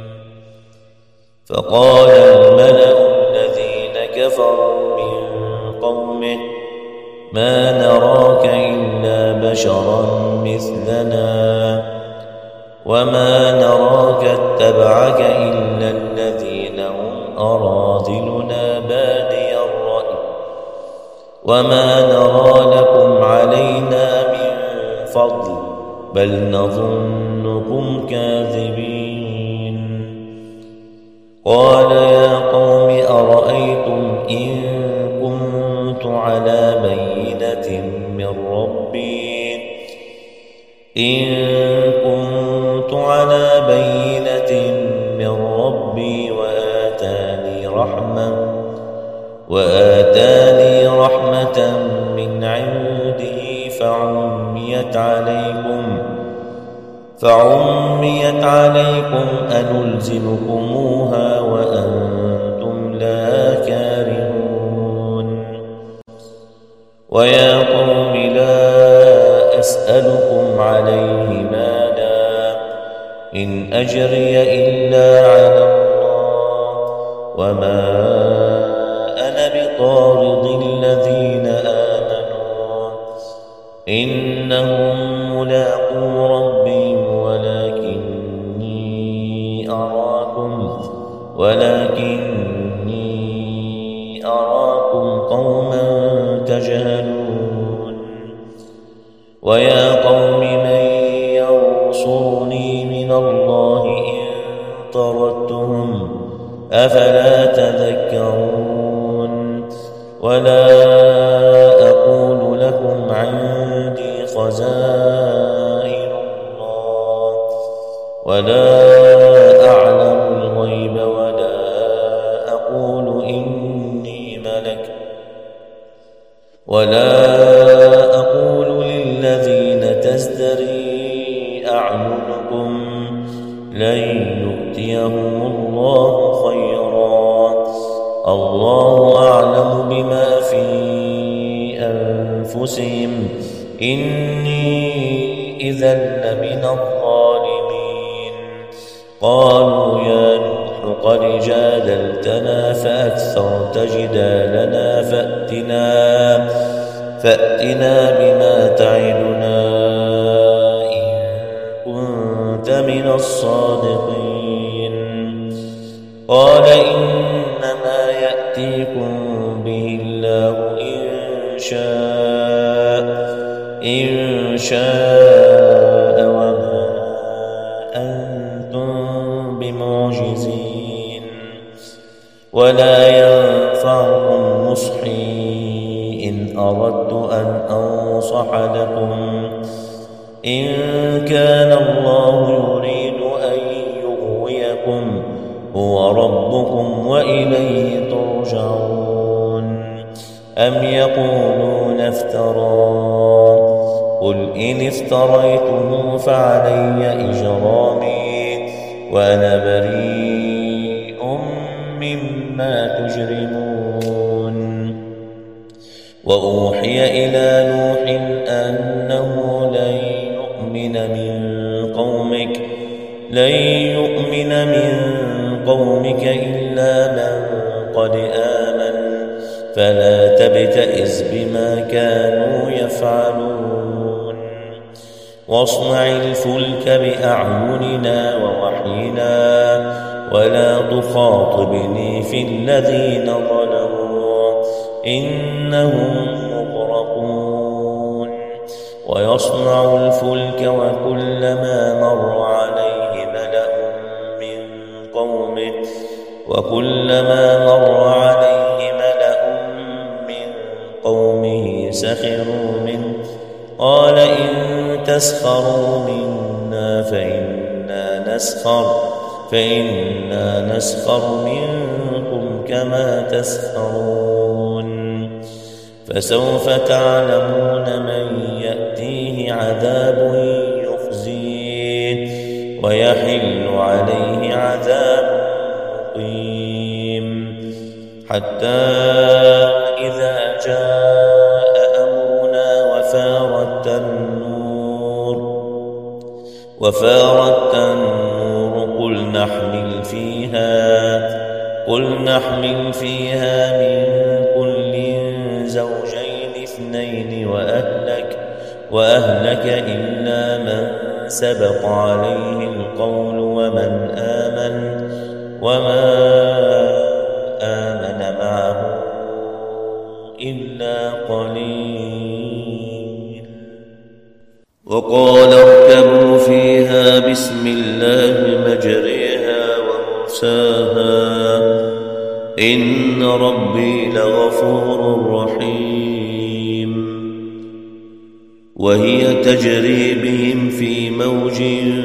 Speaker 1: فقال الملأ الذين كفروا من قومه ما نراك إلا بشرا مثلنا وما نراك اتبعك إلا الذين هم أراذلنا بادي الرأي وما نرى لكم علينا من فضل بل نظنكم كاذبين قال يا قوم أرأيتم إن كنت على بينة من ربي وآتاني رحمة من عنده فعميت عليكم أنلزمكموها وأنتم لا كارهون ويا قوم لا أسألكم عليه مالا إن أجري إلا على الله وما أنا بطارد الذين آمنوا إنهم ملاقو ربهم ولكني أراكم قوما تجهلون ويا قوم من ينصرني من الله إن طردتهم أفلا تذكرون ولا أقول لكم عندي خزائن الله ولا أعلم الغيب ولا أقول إني ملك ولا أقول للذين تزدري أعينكم لن يؤتيهم الله خيرا الله أعلم بما في أنفسهم إني إذا لمن الظالمين قالوا يا نوح قد جادلتنا فأكثرت جدالنا فأتنا بما تعدنا إن كنت من الصادقين قال إنما يأتيكم به الله إن شاء وما أنتم بمعجزين ولا ينفعكم نصحي إن أردت أن أنصح لكم إن كان الله يريد أن يغويكم هو ربكم وإليه ترجعون أم يقولون افتراه قل إن افتريته فعلي إجرامي وأنا بريء مما تجرمون وأوحي إلى نوح أنه لن يؤمن من قومك إلا من قد آمن فلا تبتئس بما كانوا يفعلون واصنع الفلك بأعيننا ووحينا ولا تخاطبني في الذين ظلموا إنهم مغرقون ويصنع الفلك وكلما مر عليه ملأ من قومه سخروا منه قال إن تسخروا منا فإنا نسخر منكم كما تسخرون فسوف تعلمون من يأتيه عذاب ويحل عليه عذاب مقيم حتى إذا جاء أمرنا وفارت النور قل نحمل فيها من كل زوجين اثنين وأهلك إلا من سبق عليه القول وما آمن معه إلا قليل. وقال اركبوا فيها بسم الله مجريها ومرساها إن ربي لغفور رحيم. وهي تجري بهم في موج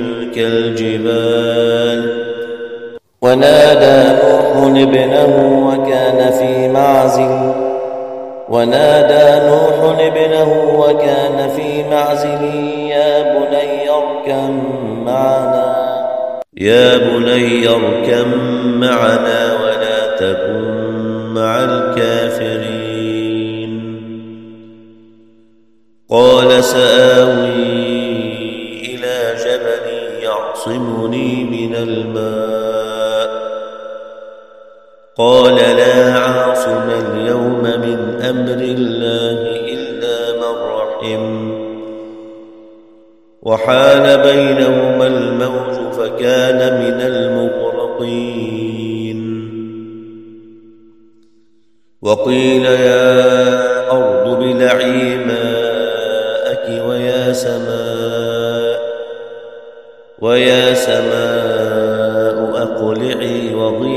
Speaker 1: كالجبال ونادى نوح ابنه وكان في معزل يا بني اركم معنا ولا تكن مع الكافرين. قال سآوي إلى جبل يعصمني من الماء قال لا عاصم اليوم من أمر الله إلا من رحم وحال بينهما الموج فكان من المغرقين. وقيل يا أرض ابلعي ماءك ويا سماء أقلعي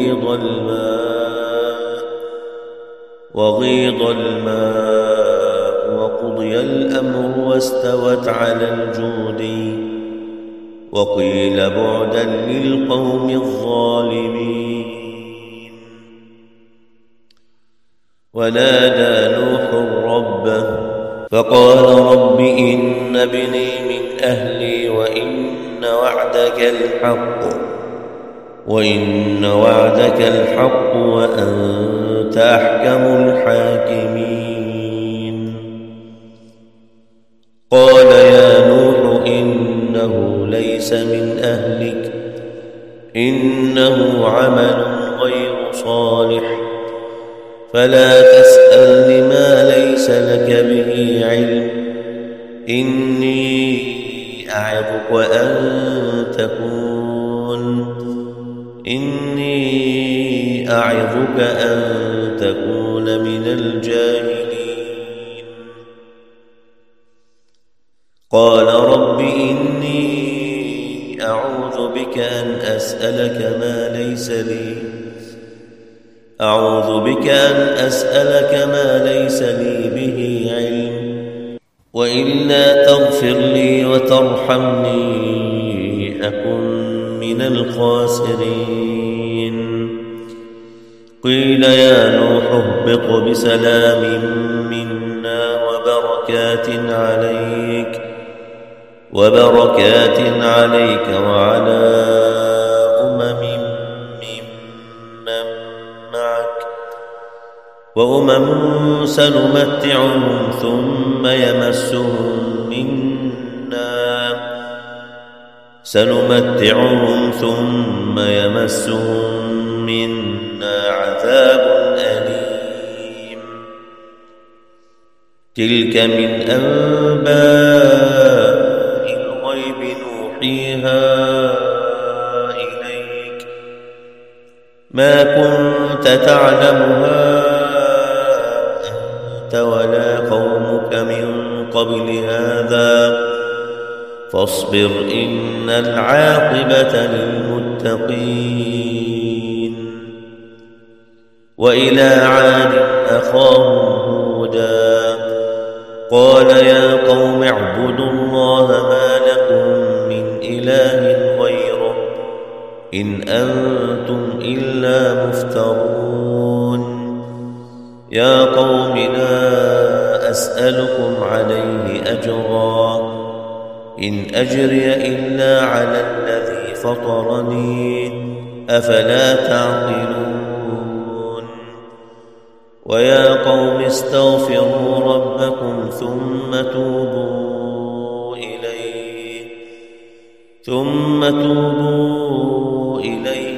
Speaker 1: وغيض الماء وقضي الأمر واستوت على الجود وقيل بعدا للقوم الظالمين. ونادى نوح ربه فقال رب إن ابني من أهلي وإن وعدك الحق وأنت أحكم الحاكمين. قال يا نوح إنه ليس من أهلك إنه عمل غير صالح فلا تسألني ما ليس لك به علم إني أعظك أن تكون من الجاهلين. قال رب إني أعوذ بك أن أسألك ما ليس لي به علم وإلا تغفر لي وترحمني أكن من الخاسرين. قيل يا نوح اهبط بسلام منا وبركات عليك وعلى وأمم سنمتعهم ثم يمسهم منا عذاب أليم. تلك من أنباء الغيب نوحيها إليك ما كنت تعلمها أنت ولا قومك من قبل هذا فاصبر إن العاقبة للمتقين. وإلى عاد أخاهم هودا قال يا قوم اعبدوا الله ما لكم من إله غيره إن أنتم إلا مفترون. يا قوم لا أسألكم عليه أجرا إن أجري إلا على الذي فطرني أفلا تعقلون ويا قوم استغفروا ربكم ثم توبوا إليه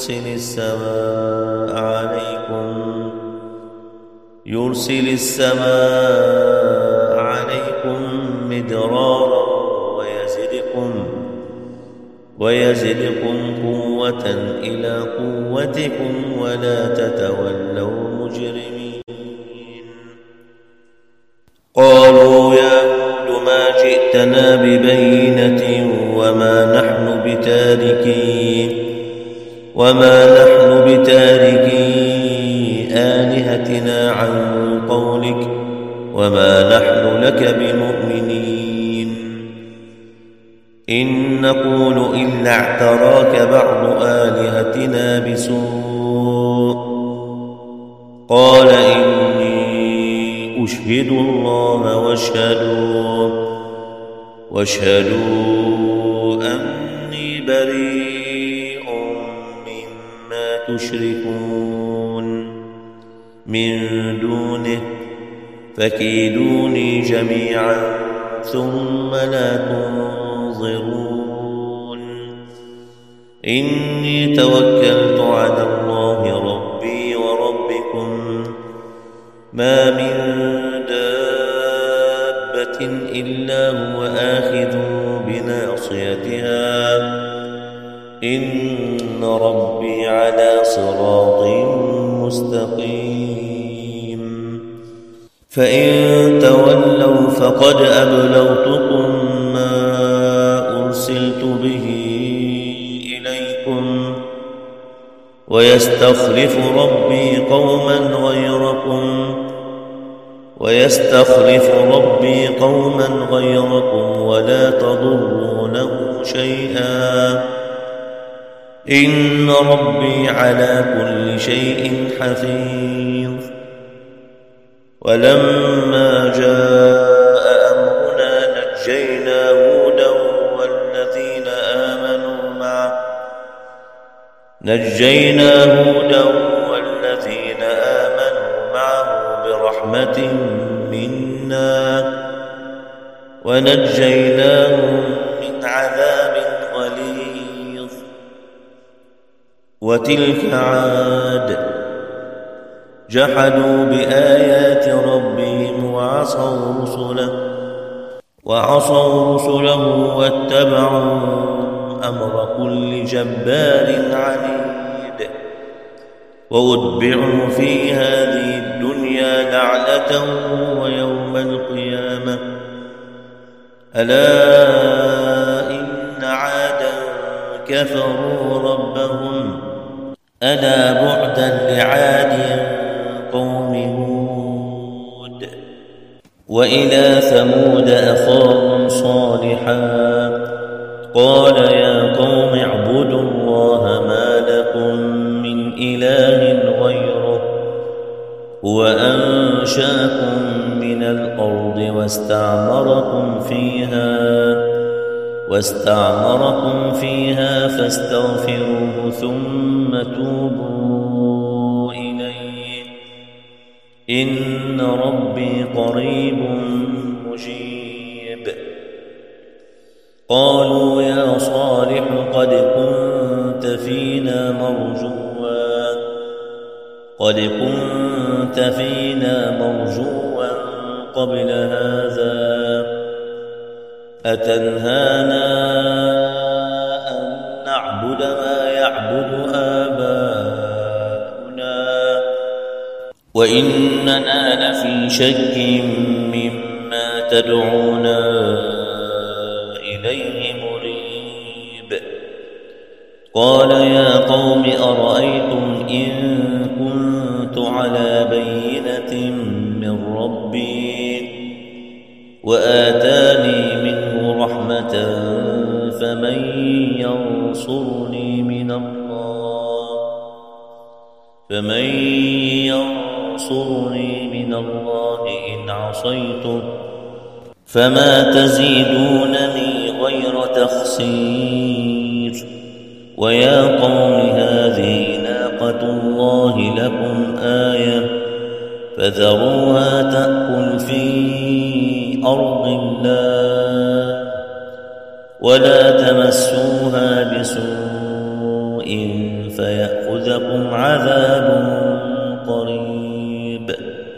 Speaker 1: يرسل السماء عليكم مدرارا ويزدكم قوة إلى قوتكم ولا تتولوا مجرمين قالوا يا هود ما جئتنا ببينة وما نحن بتاركي آلهتنا عن قولك وما نحن لك بمؤمنين إن نقول إلا اعتراك بعض آلهتنا بسوء قال إني أشهد الله واشهدوا أني بريء مما تشركون من دونه فكيدوني جميعا ثم لا تنظرون إني توكلت على الله ربي وربكم ما من دابة إلا هو آخذ بناصيتها إن ربي على صراط مستقيم فإن تولوا فقد أبلغتكم ما أرسلت به إليكم ويستخلف ربي قوما غيركم ولا تضرونه شيئا إن ربي على كل شيء حفيظ ولما جاء أمرنا نجينا هودا والذين آمنوا معه برحمة منا ونجيناهم من عذاب غليظ وتلك عاد جحدوا بآيات ربهم وعصوا رسله واتبعوا أمر كل جبار عنيد وأتبعوا في هذه الدنيا لعنة ويوم القيامة ألا إن عادا كفروا ربهم ألا بعدا لعاد قوم هود وإلى ثمود أخاهم صالحا قال يا قوم اعبدوا الله ما لكم من إله غيره هو أنشاكم من الأرض واستعمركم فيها فاستغفروه ثم توبوا إليه إن ربي قريب مجيب قالوا يا صالح قد كنت فينا مرجوا قبل هذا أتنهانا أن نعبد ما يعبد آباؤنا وإننا لفي شك مما تدعونا إليه مريب قال يا قوم أرأيتم إن كنت على بينة من ربي وآتاني منه رحمة فمن ينصرني من الله إن عصيته فما تزيدونني غير تخسير ويا قوم هذه ناقة الله لكم آية فذروها تأكل في أرض الله ولا تمسوها بسوء فيأخذكم عذاب قريب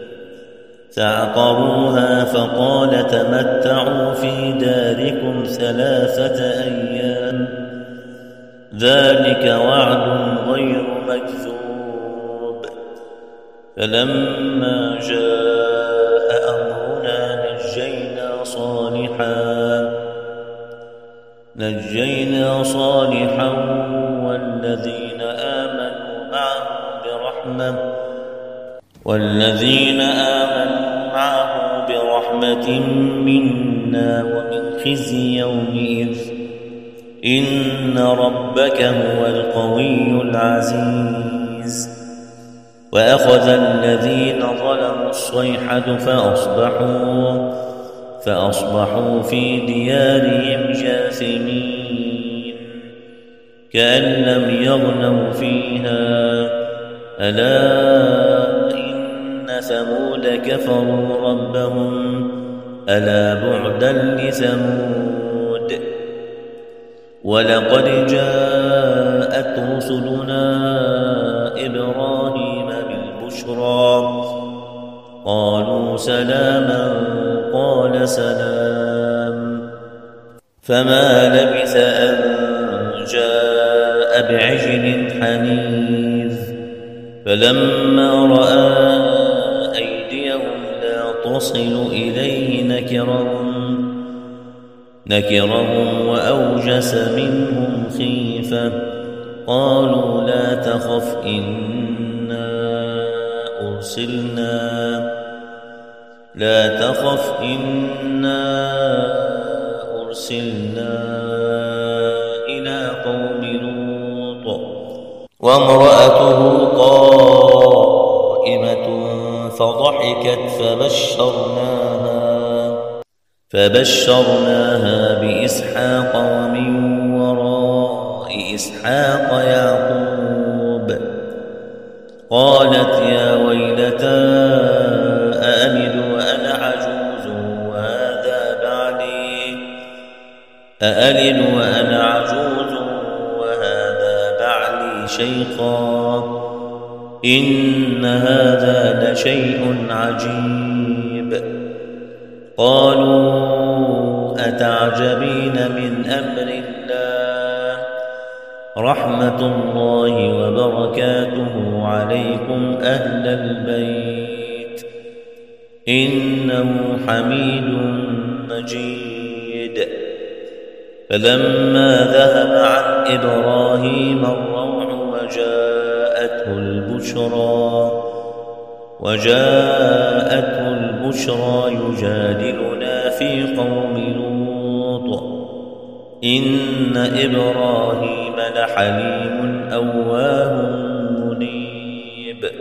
Speaker 1: فعقروها فقال تمتعوا في داركم 3 أيام ذلك وعد غير مكذوب فلما جاء أمرنا نجينا صالحا والذين آمنوا معه برحمة منا ومن خزي يومئذ إن ربك هو القوي العزيز وأخذ الذين ظلموا الصيحة فأصبحوا في ديارهم جاثمين كأن لم يغنوا فيها ألا إن ثمود كفروا ربهم ألا بعدا لثمود ولقد جاءت رسلنا إبراهيم بالبشرى قالوا سلاما قال سلام فما لبث أن جاء بعجل حنيذ فلما رأى أيديهم لا تصل إليه نكرهم وأوجس منهم خيفة قالوا لا تخف إنا أرسلنا إلى قوم لوط وامرأته قائمة فضحكت فبشرناها بإسحاق ومن وراء إسحاق يعقوب قالت يا ويلتى أألد وأنا عجوز وهذا بعلي شيخا إن هذا لشيء عجيب قالوا أتعجبين من أمر الله رحمة الله وبركاته عليكم أهل البيت إنه حميد مجيد فلما ذهب عن إبراهيم الروع وجاءته البشرى يجادلنا في قوم لوط إن إبراهيم لحليم أواه منيب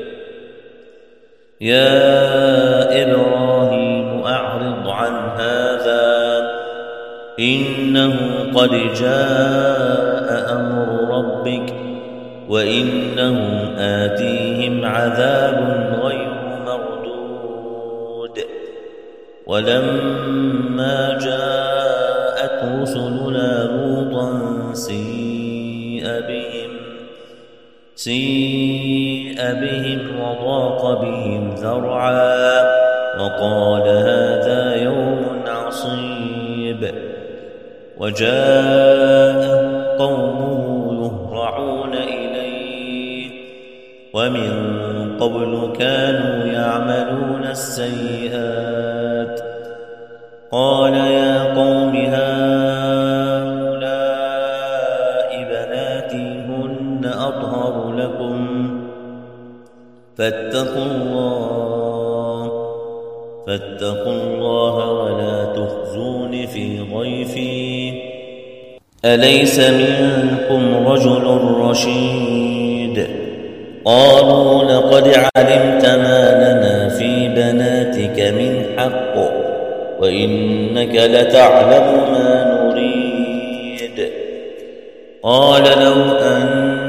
Speaker 1: يا إبراهيم أعرض عن هذا إنه قد جاء أمر ربك وإنهم آتيهم عذاب غير مردود ولما جاءت رسلنا لوطا سيء بهم وضاق بهم ذرعا وقال هذا يوم عصيب وجاءه قومه يهرعون إليه ومن قبل كانوا يعملون السيئات قال يا قوم هؤلاء بناتي هن أطهر لكم فاتقوا الله ولا تخزون في ضيفي أليس منكم رجل رشيد قالوا لقد علمت ما لنا في بناتك من حق وإنك لتعلم ما نريد قال لو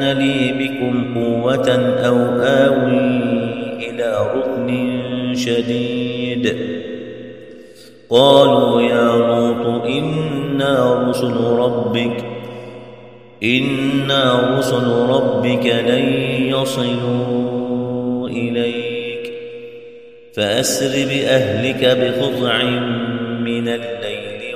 Speaker 1: أن لي بكم قوة أو آوي إلى ركن شديد. قالوا يا لوط إنا رسل ربك لن يصلوا إليك فأسر بأهلك بقطع من الليل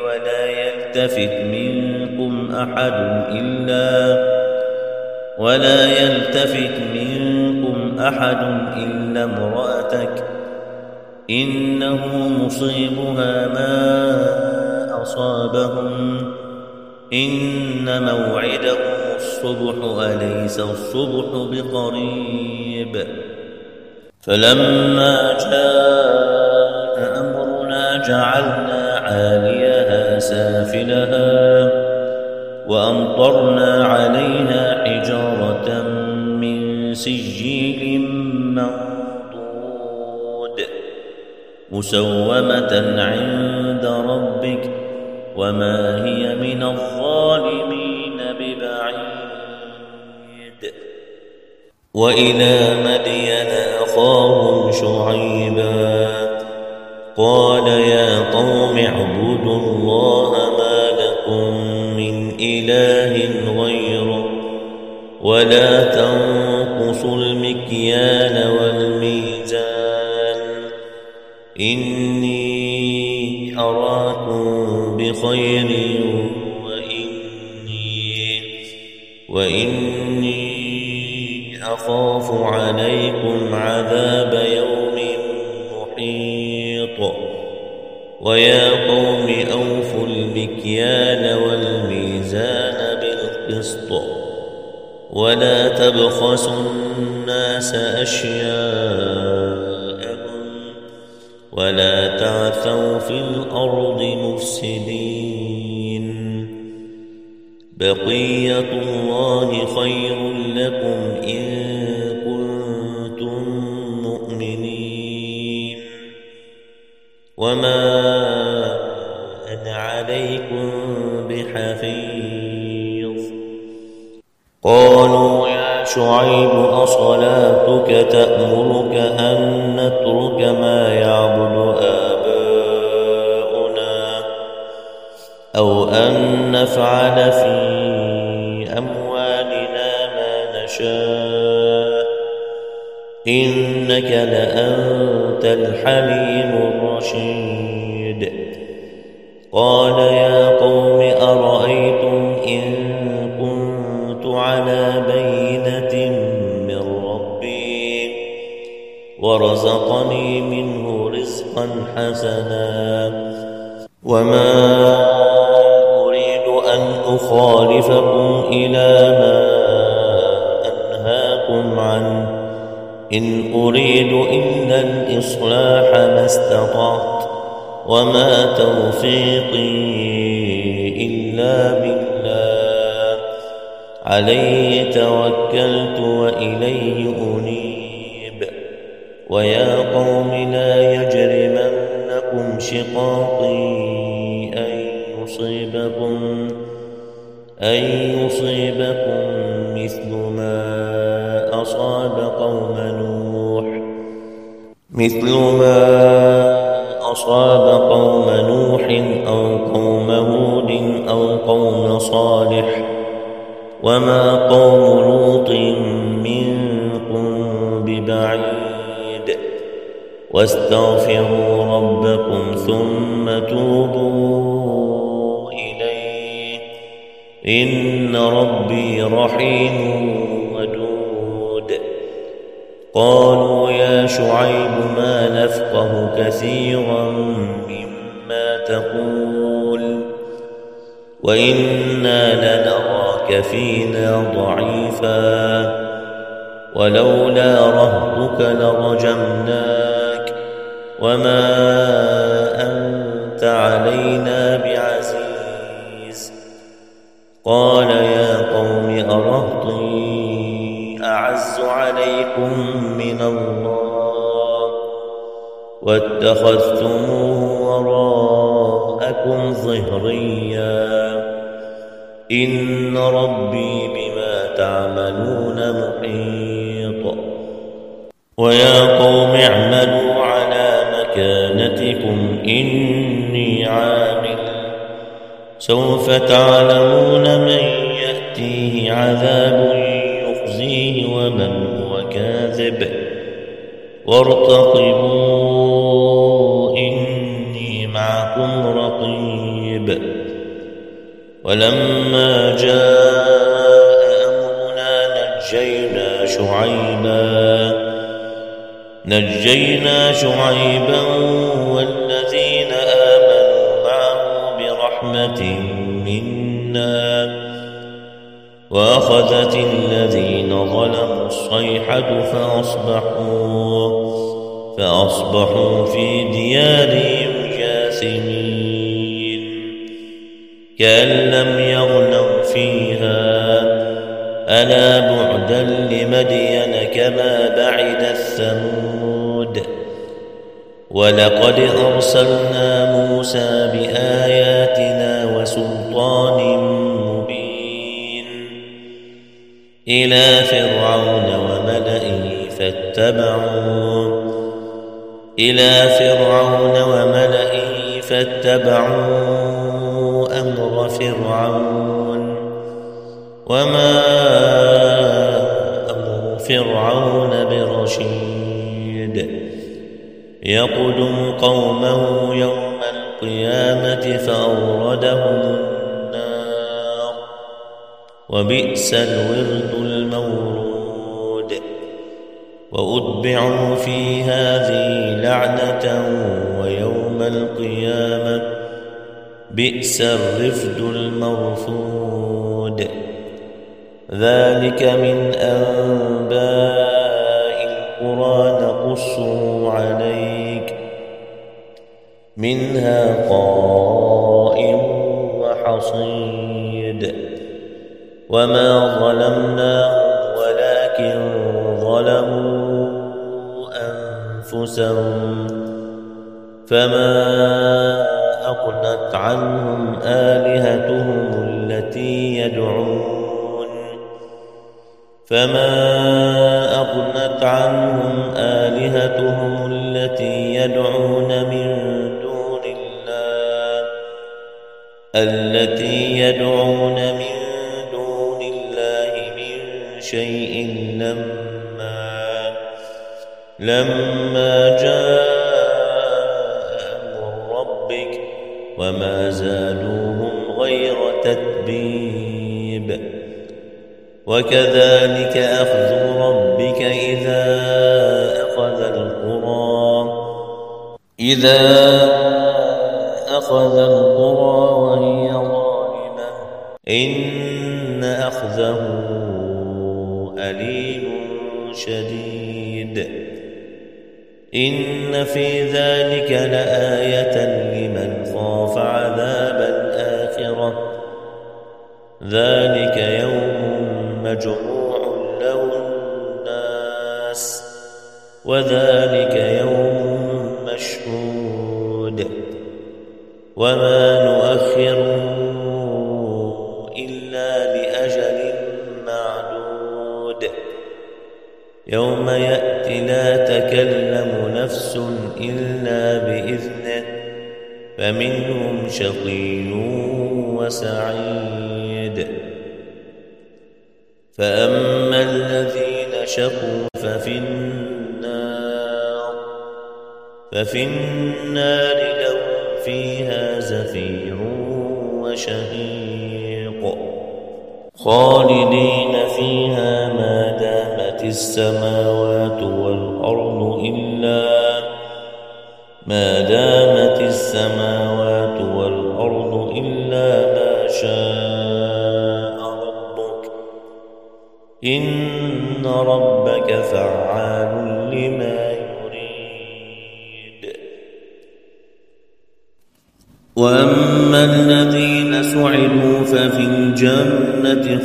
Speaker 1: ولا يلتفت منكم أحد إلا امرأتك إنه مصيبها ما أصابهم إن موعدهم الصبح أليس الصبح بقريب. فلما جاء أمرنا جعلنا عاليها سافلها وأمطرنا عليها حجارة من سجيل منضود مسومة عند ربك وما هي من الظالمين ببعيد. وإلى مدين أخاهم شعيبا قال يا قوم اعبدوا الله ما لكم من إله غيره ولا تنقصوا المكيال والميزان إني أراكم بخير وإني أخاف عليكم عذاب يوم محيط. ويا قوم أوفوا المكيال والميزان بالقسط ولا تبخسوا الناس أشياءهم ولا تعثوا في الأرض مفسدين. بقية الله خير لكم إن كنتم مؤمنين وما أنا عليكم بحفيظ. قالوا يا شعيب أصلاتك تأمرك أن نترك ما يعبد آباؤنا أو أن نفعل في أموالنا ما نشاء إنك لأنت الحليم الرشيد. قال يا قوم أرأيتم إن كنت على بينة من ربي ورزقني منه رزقا حسنا وما أريد أن أخالفكم إلى ما أنهاكم عنه إن أريد إلا الإصلاح ما استطعت وما توفيقي إلا بالله عليه توكلت وإليه أنيب. ويا قوم لا يجرمنكم شقاقي أن يصيبكم مثل ما أصاب قوم نوح أو قوم هود أو قوم صالح وما قوم لوط منكم ببعيد. واستغفروا ربكم ثم توبوا إليه إن ربي رحيم ودود. قالوا يا شعيب ما نفقه كثيرا مما تقول وإنا لنراك فينا ضعيفا ولولا رهطك لرجمناك وما أنت علينا بعزيز. قال يا قوم أرهطي أعز عليكم من الله واتخذتموه وراءكم ظهريا إن ربي بما تعملون محيط. ويا قوم اعملوا على مكانتكم إني عامل سوف تعلمون من يأتيه عذاب يخزيه ومن هو كاذب وارتقبوا إني معكم رقيب. ولما جاء أمرنا نجينا شعيبا والذين آمنوا معه برحمة منا وأخذت الذين ظلموا الصيحة فأصبحوا في ديارهم جاثمين كأن لم يغنوا فيها ألا بعدا لمدين كما بعد الثمود. ولقد أرسلنا موسى بآياتنا وسلطان مبين إلى فرعون وملئه فاتبعوا أمر فرعون وما أمر فرعون برشيد. يقدم قومه يوم القيامة فأوردهم النار وبئس الورد المورود. وأتبعوا في هذه لعنة ويوم القيامة بئس الرفد المرفود. ذلك من أنباء القرى نقصه عليك منها قائم وحصيد. وما ظلمناهم ولكن ظلموا أنفسهم فما أغنت عنهم آلهتهم التي يدعون من دون الله من شيء لما جاء أمر ربك وما زادوهم غير تتبيب. وكذلك أخذ ربك إذا أخذ القرى وهي ظالمة إن أخذه أليم شديد. إن في ذلك لآية لمن خاف عذاب الآخرة ذلك يوم مجموع له الناس وذلك يوم مشهود. وما نؤخره إلا لأجل معدود. يوم يأتي لا تكلم نفس إلا بإذنه فمنهم شقي وسعيد. فأما الذين شقوا ففي النار لهم فيها زفير وشهيق خالدين فيها ما دامت السماوات والأرض إلا ما شاء ربك إن ربك فعال لما يريد. وأما الذين سعدوا ففي الجنة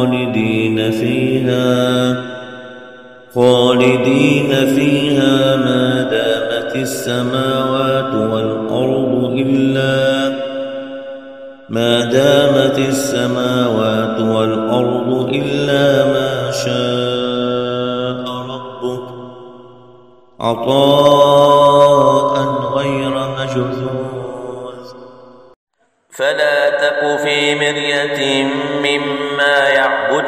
Speaker 1: خالدين فيها ما دامت السماوات والأرض ما دامت السماوات والأرض إلا ما شاء ربك عطاء غير مجذوذ فلا تك في مرية مما يعبد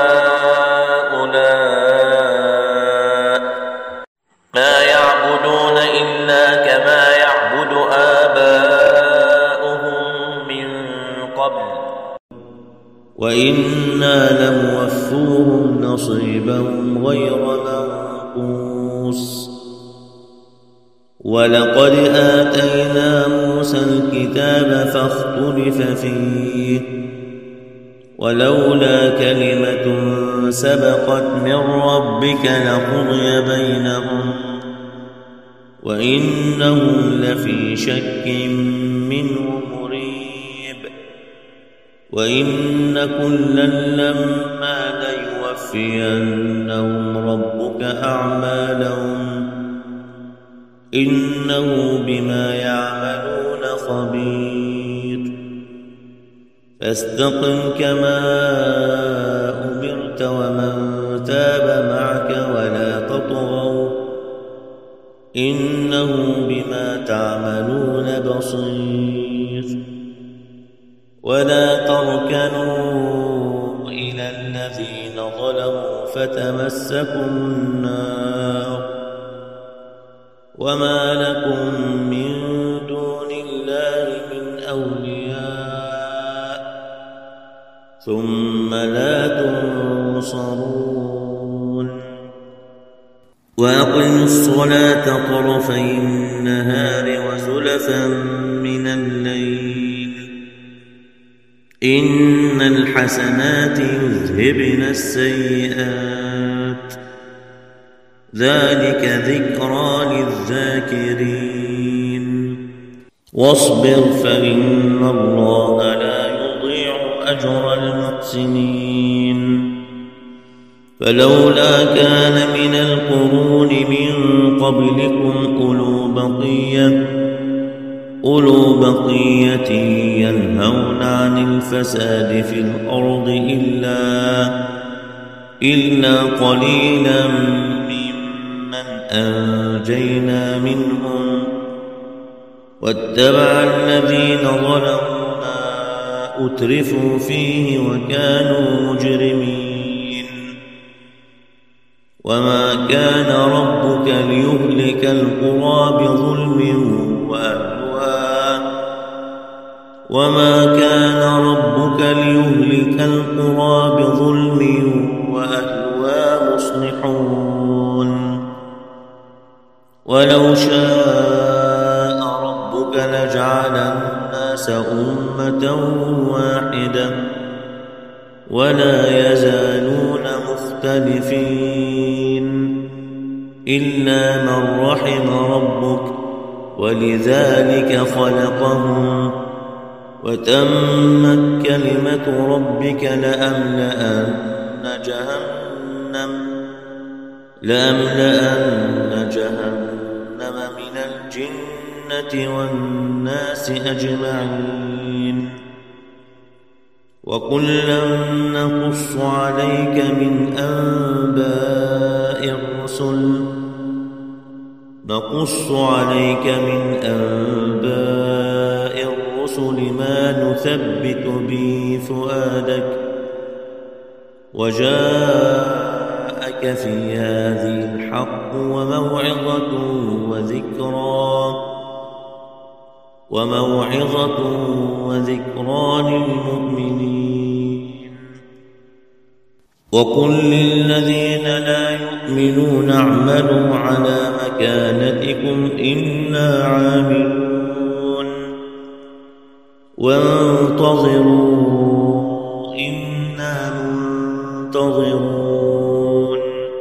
Speaker 1: هؤلاء ما يعبدون إلا كما يعبد آباؤهم من قبل وإنا لموفوهم نصيبهم غير منقوص ولقد آتينا موسى الكتاب فاختلف فيه ولولا كلمة سبقت من ربك لقضي بينهم وإنهم لفي شك منه مريب وإن كلا لما ليوفينهم ربك أعمالهم إنه بما يعملون خبير فاستقم كما أمرت ومن تاب معك ولا تطغوا إنه بما تعملون بصير ولا تركنوا إلى الذين ظلموا فتمسكوا النار وما لكم من دون الله من أولياء ثم لا تنصرون وأقم الصلاة طرفي النهار وزلفا من الليل إن الحسنات يذهبن السيئات ذلك ذكرى للذاكرين واصبر فإن الله لا يضيع أجر المحسنين فلولا كان من القرون من قبلكم أولو بقية ينهون عن الفساد في الأرض إلا قليلا أنجينا منهم واتبع الذين ظلموا ما أترفوا فيه وكانوا مجرمين وما كان ربك ليهلك القرى بظلم وأهلها مصلحون ولو شاء ربك لجعل الناس أمة واحدة ولا يزالون مختلفين إلا من رحم ربك ولذلك خلقهم وتمت كلمة ربك لأملأن جهنم من الجنة والناس أجمعين وكلا نقص عليك من أنباء الرسل ما نثبت به فؤادك وجاءك في هذه الحق وموعظة وذكرى للمؤمنين وقل للذين لا يؤمنون اعملوا على مكانتكم إنا عاملون وانتظروا إنا منتظرون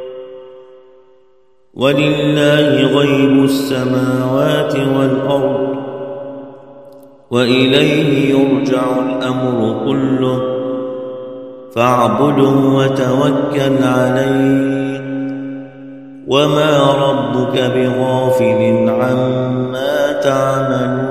Speaker 1: ولله غيب السماوات والأرض وإليه يرجع الأمر كله فاعبده وتوكل عليه وما ربك بغافل عما تعملون